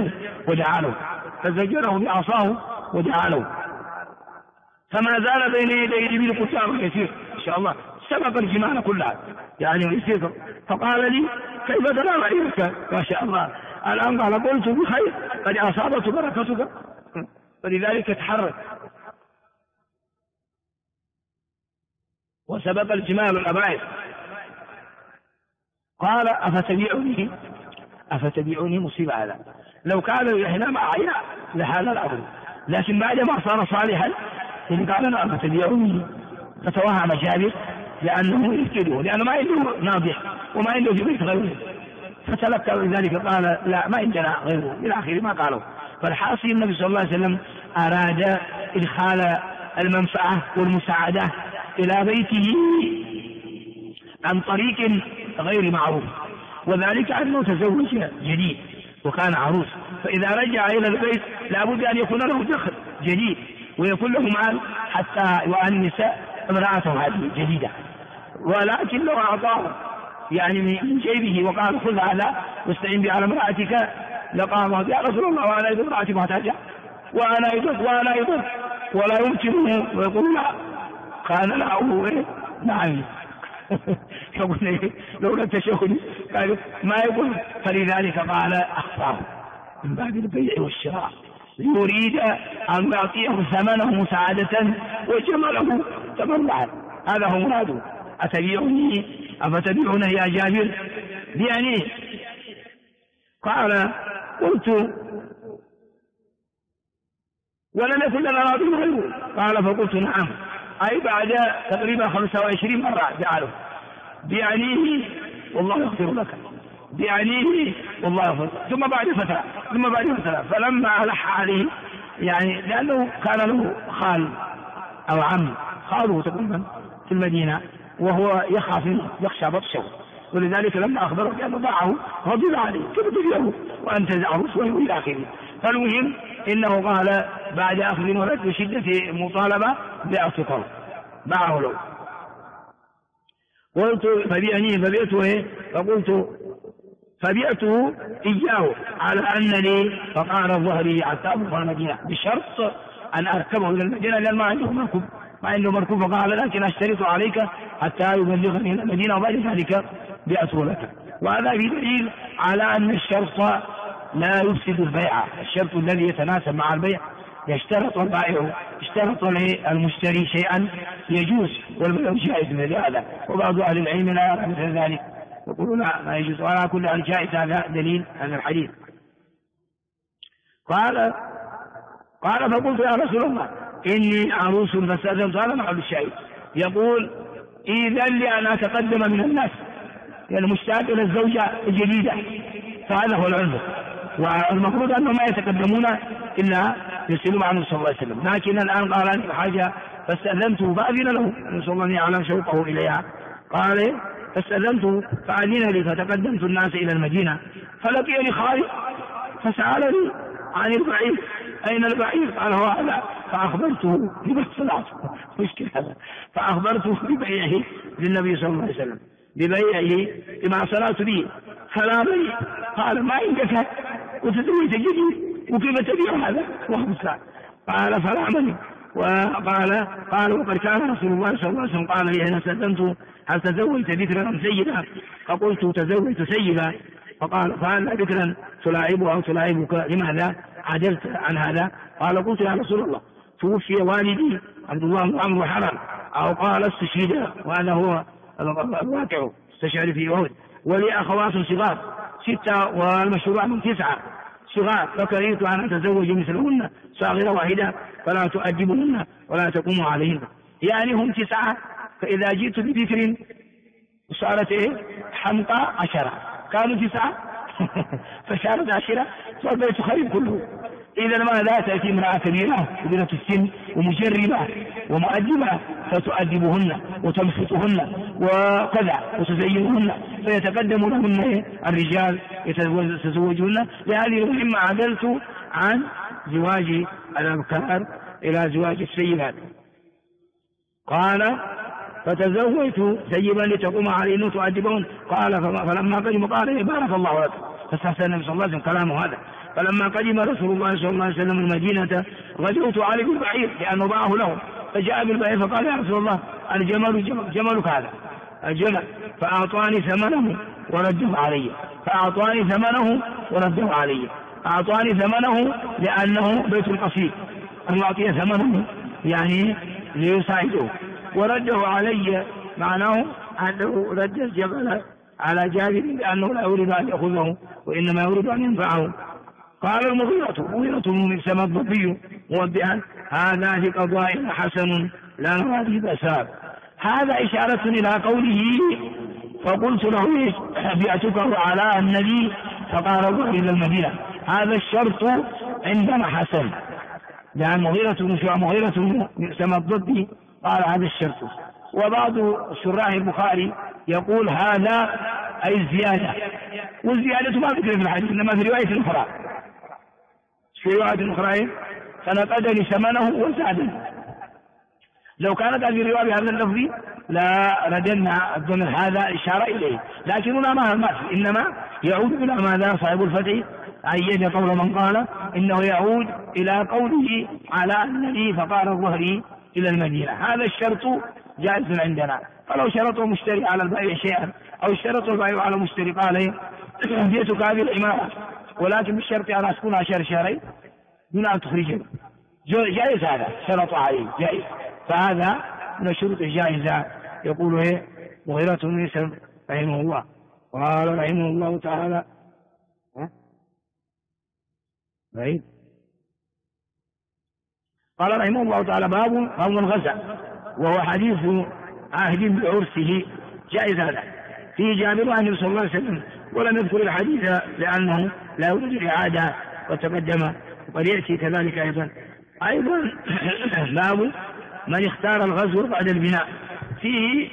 فزجره بعصاه ودعاله فما زال بين يديه جبيل قتام يسير إن شاء الله سبق الجمال كلها يعني يسير. فقال لي كيف ترى بعيرك ما شاء الله الآن؟ قال قلت بخير قد أصابت بركتك، فلذلك تحرك وسبق الجمال الأبائل. قال أفتبيعني مصيبة هذا، لو كان يحلم أعياء لحال الأمر، لكن بعد ما صار صالحا قال أفتبيعني، فتوهم جابر لأنه يفقده لأنه ما عنده ناضح وما عنده في بيت غيره، فتلقى ذلك قال لا ما عندنا غيره إلى آخر ما قالوا. فالحاصل النبي صلى الله عليه وسلم أراد إدخال المنفعة والمساعدة إلى بيته عن طريق غير معروف، وذلك أنه تزوج جديد وكان عروس، فإذا رجع إلى البيت لابد أن يكون له دخل جديد ويكون له مال حتى يؤنس امرأته هذه الجديدة. ولكن لو أعطاه يعني من جيبه وقال خذ هذا واستعين به على امرأتك لقام يا رسول الله وأنا أيضا امرأتي محتاجة وأنا أيضا ولا يمكنه ويقول لا كان له نعم يقول لولا التشهد قال ما يقول، فلذلك قال أخفاه من باب البيع والشراء يريد أن يعطيه ثمنه مساعدة وجمله تبرعا، هذا هو مراده. أفتبيعني يا جابر بيعني؟ قال قلت ولم يكن لنا راضي غيره، قال فقلت نعم، أي بعد تقريبا 25 مرة جعله بيعنيه والله يغفر لك، بيعنيه والله يغفر، ثم بعد فترة فلما ألح عليه يعني لأنه كان له خال أو عم، خاله تقريبا في المدينة وهو يخاف منه يخشى بطشه، ولذلك لما أخبره بأنه باعه غضب عليه كيف تبيعه وأنت عروس وإلى آخره. فالمهم إنه قال بعد أخذ ولد بشدة مطالبة بأعتقال باعه له. قلت فبيعته فقلت فبيعته إياه على أنني فقال ظهري حتى أبلغ المدينة بشرط أن أركبه إلى المدينة لأن ما عنده مركوب، فقال لكن أشترط عليك حتى يبلغني إلى المدينة وبعد ذلك بيعته لك. وهذا في دليل على أن الشرط لا يفسد البيع، الشرط الذي يتناسب مع البيع يشترط البائع اشترط للمشتري شيئا يجوز والبيع جائز من هذا، وبعض أهل العلم لا يرى مثل ذلك يقولون لا ما يجوز، وعلى كل حال جائز، هذا دليل عن الحديث. قال فقلت يا رسول الله إني عروس فاستأذنت، هذا محل الشاهد، يقول إذا لأن أتقدم من الناس يعني مشتاق إلى الزوجة الجديدة، فهذا هو العذر، والمفروض أنهم ما يتقدمون إلا يسألوا مع النبي صلى الله عليه وسلم، لكن الآن قال أن حاجة فاستأذنته فأذن له النبي صلى الله عليه وسلم شوقه إليها، قال فاستأذنته فأذن لي فتقدمت الناس إلى المدينة فلقيني خالي فسألني عن البعير أين البعير؟ قال هو هذا، فأخبرته فأخبرته ببيعه للنبي صلى الله عليه وسلم ببيعه بما صنعت به، فلا بيع. قال ما عندك وتزوج جديد وكيف تبيع هذا؟ قال فلا مني. قال وقد كان رسول الله صلى الله عليه وسلم قال لي أنا استأذنت هل تزوجت ذكرا أم سيدا؟ فقلت تزوجت سيدا. فقال فهل ذكرا تلاعبها أو تلاعبك لماذا عجلت عن هذا؟ قال قلت يا رسول الله توفي والدي عبد الله بن عمرو حرام، أو قال استشهد، وهذا هو الواقع استشهد في أحد، ولي أخوات صغار 6 والمشهور عنهم 9 صغار، فكرهت أن أتزوج مثلهن صاغرة واحدة فلا تؤدبهن ولا تقوم عليهن، يعني هم 9، فإذا جئت بذكر صارت حمقى 10، كانوا 9 فصارت 10 فالبيت خريب كله. إذا ماذا تأتي امرأة كبيرة كبيرة السن ومجربة ومؤدبة فتؤدبهن وتمسكهن وكذا وتزينهن، فيتقدم لهن الرجال يتزوجهن. لهذه المهمة عدلت عن زواج الأبكار إلى زواج السيدات. قال فتزوجت سيبا لتقوم عليهن وتؤدبهن. قال فلما قدم قال بارك الله لك، فاستحسن النبي صلى الله عليه وسلم كلامه هذا. فلما قدم رسول الله صلى الله عليه وسلم المدينة غدوت عليه بالبعير لأنه باعه له، فجاء بالبعير فقال يا رسول الله الجمل جملك هذا الجمل، فأعطاني ثمنه ورده علي، أعطاني ثمنه لأنه بيت قصير أن يعطيه ثمنه يعني ليساعده، ورده علي معناه أنه رد الجبل على جابر لأنه لا يريد أن يأخذه وإنما يريد أن ينفعه. قال المغيرة بن سما الضبي موضحا هذا في قضاء حسن لا نرى به بأسا، هذا إشارة إلى قوله فقلت له بعتكه على النبي فقال ارجع إلى المدينة، هذا الشرط عندنا حسن، لأن مغيرة بن سما الضبي قال هذا الشرط وبعض شراح البخاري يقول هذا أي الزيادة، والزيادة ما ذكر في الحديث إنما في رواية أخرى، في رواية أخرى فنقدني ثمنه وزادني. لو كانت هذه الرواية بهذا اللفظ لا رددنا الضمير هذا إشارة إليه، لكننا ما إنما يعود إلى ماذا صاحب الفتح عين قول من قال إنه يعود إلى قوله على أنني فقال الظهري إلى المدينة. هذا الشرط جائز عندنا، فلو شرط المشتري على البائع شيئا أو اشترط البائع على المشتري قال بيتك هذه العمارة ولكن بالشرط أن أسكن 10 شهرين دون أن تخرجه، جائز هذا، شرط عليه جائز، فهذا من الشروط الجائزة. يقول مغيرة بن يسر رحمه الله قال رحمه الله تعالى قال رحمه الله تعالى باب الغزا وهو حديث عهد بعرسه، جائز هذا فيه جابر عن النبي صلى الله عليه وسلم، ولم يذكر الحديث لأنه لا يوجد الإعادة وتقدم، وقد يأتي كذلك أيضا باب من اختار الغزو بعد البناء، فيه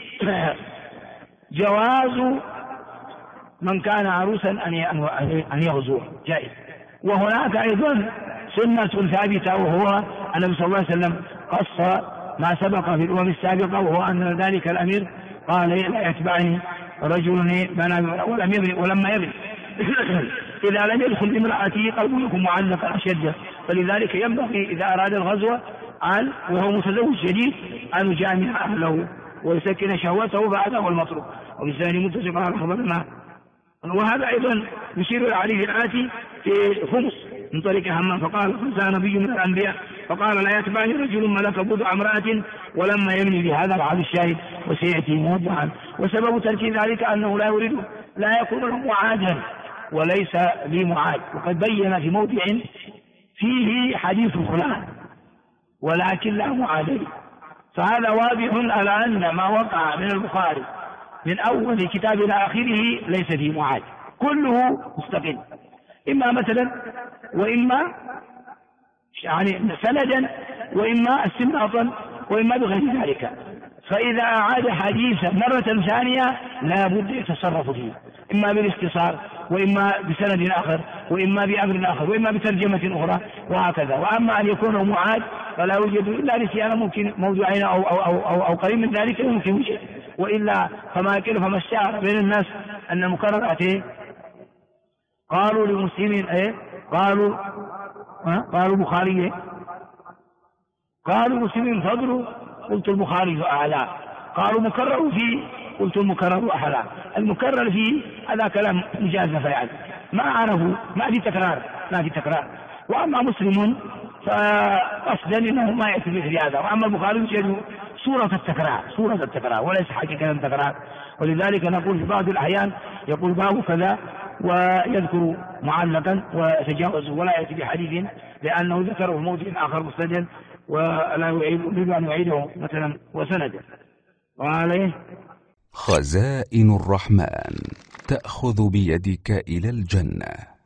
جواز من كان عروسا أن يغزو جائز. وهناك أيضا سنة ثابتة وهو النبي صلى الله عليه وسلم قص ما سبق في الأمم السابقة، وهو أن ذلك الأمير قال لا يتبعني رجل ولم يبني ولما يبني إذا لم يدخل بامرأته قلبه يكون معلقا أشد، فلذلك ينبغي إذا أراد الغزو وهو متزوج جديد أن يجامع أهله ويسكن شهوته بعده المطلوب، وبالثاني متفق على خبرنا. وهذا أيضا يشير إلى الحديث الآتي في خمس من طريق همام فقال خمسة نبي من الأنبياء فقال لا يتبعني رجل ملك بضع امرأة ولما يبني بهذا الحديث الشاهد وسيأتي موضحا. وسبب ترك ذلك أنه لا يكون له معادا وليس لي معاد، وقد بين في موضع فيه حديث فلان ولكن لا معاد، فهذا واضح على أن ما وقع من البخاري من أول كتاب إلى آخره ليس فيه معاد، كله مستقل، إما مثلا وإما يعني سندا وإما استنباطا وإما بغير ذلك. فإذا أعاد حديثا مرة ثانية لا بد يتصرف فيه، إما بالاختصار وإما بسند آخر وإما بأمر آخر وإما بترجمة أخرى وهكذا. وأما أن يكون معاد فلا يوجد إلا نسيان ممكن موضوعين أو قريب من ذلك يمكن وجه، وإلا فما اشتهر بين الناس أن المكررات قالوا للمسلمين قالوا بخاري قالوا المسلمين فضلوا قلت البخاري أعلى، قالوا مكرر فيه قلت المكرر أحلى. المكرر فيه هذا كلام مجازفة يعني ما عرفوا، ما في تكرار. وأما مسلم فأصلا إنه ما يأتي مثل هذا، وأما البخاري يجد صورة التكرار وليس حقيقة التكرار. ولذلك نقول في بعض الأحيان يقول باب كذا ويذكر معلقا ويتجاوز ولا يأتي بحديث لأنه ذكره في موضع آخر مستجل ولا يريد أن يعيده مثلا وسنده. وعليه خزائن الرحمن تأخذ بيدك إلى الجنة.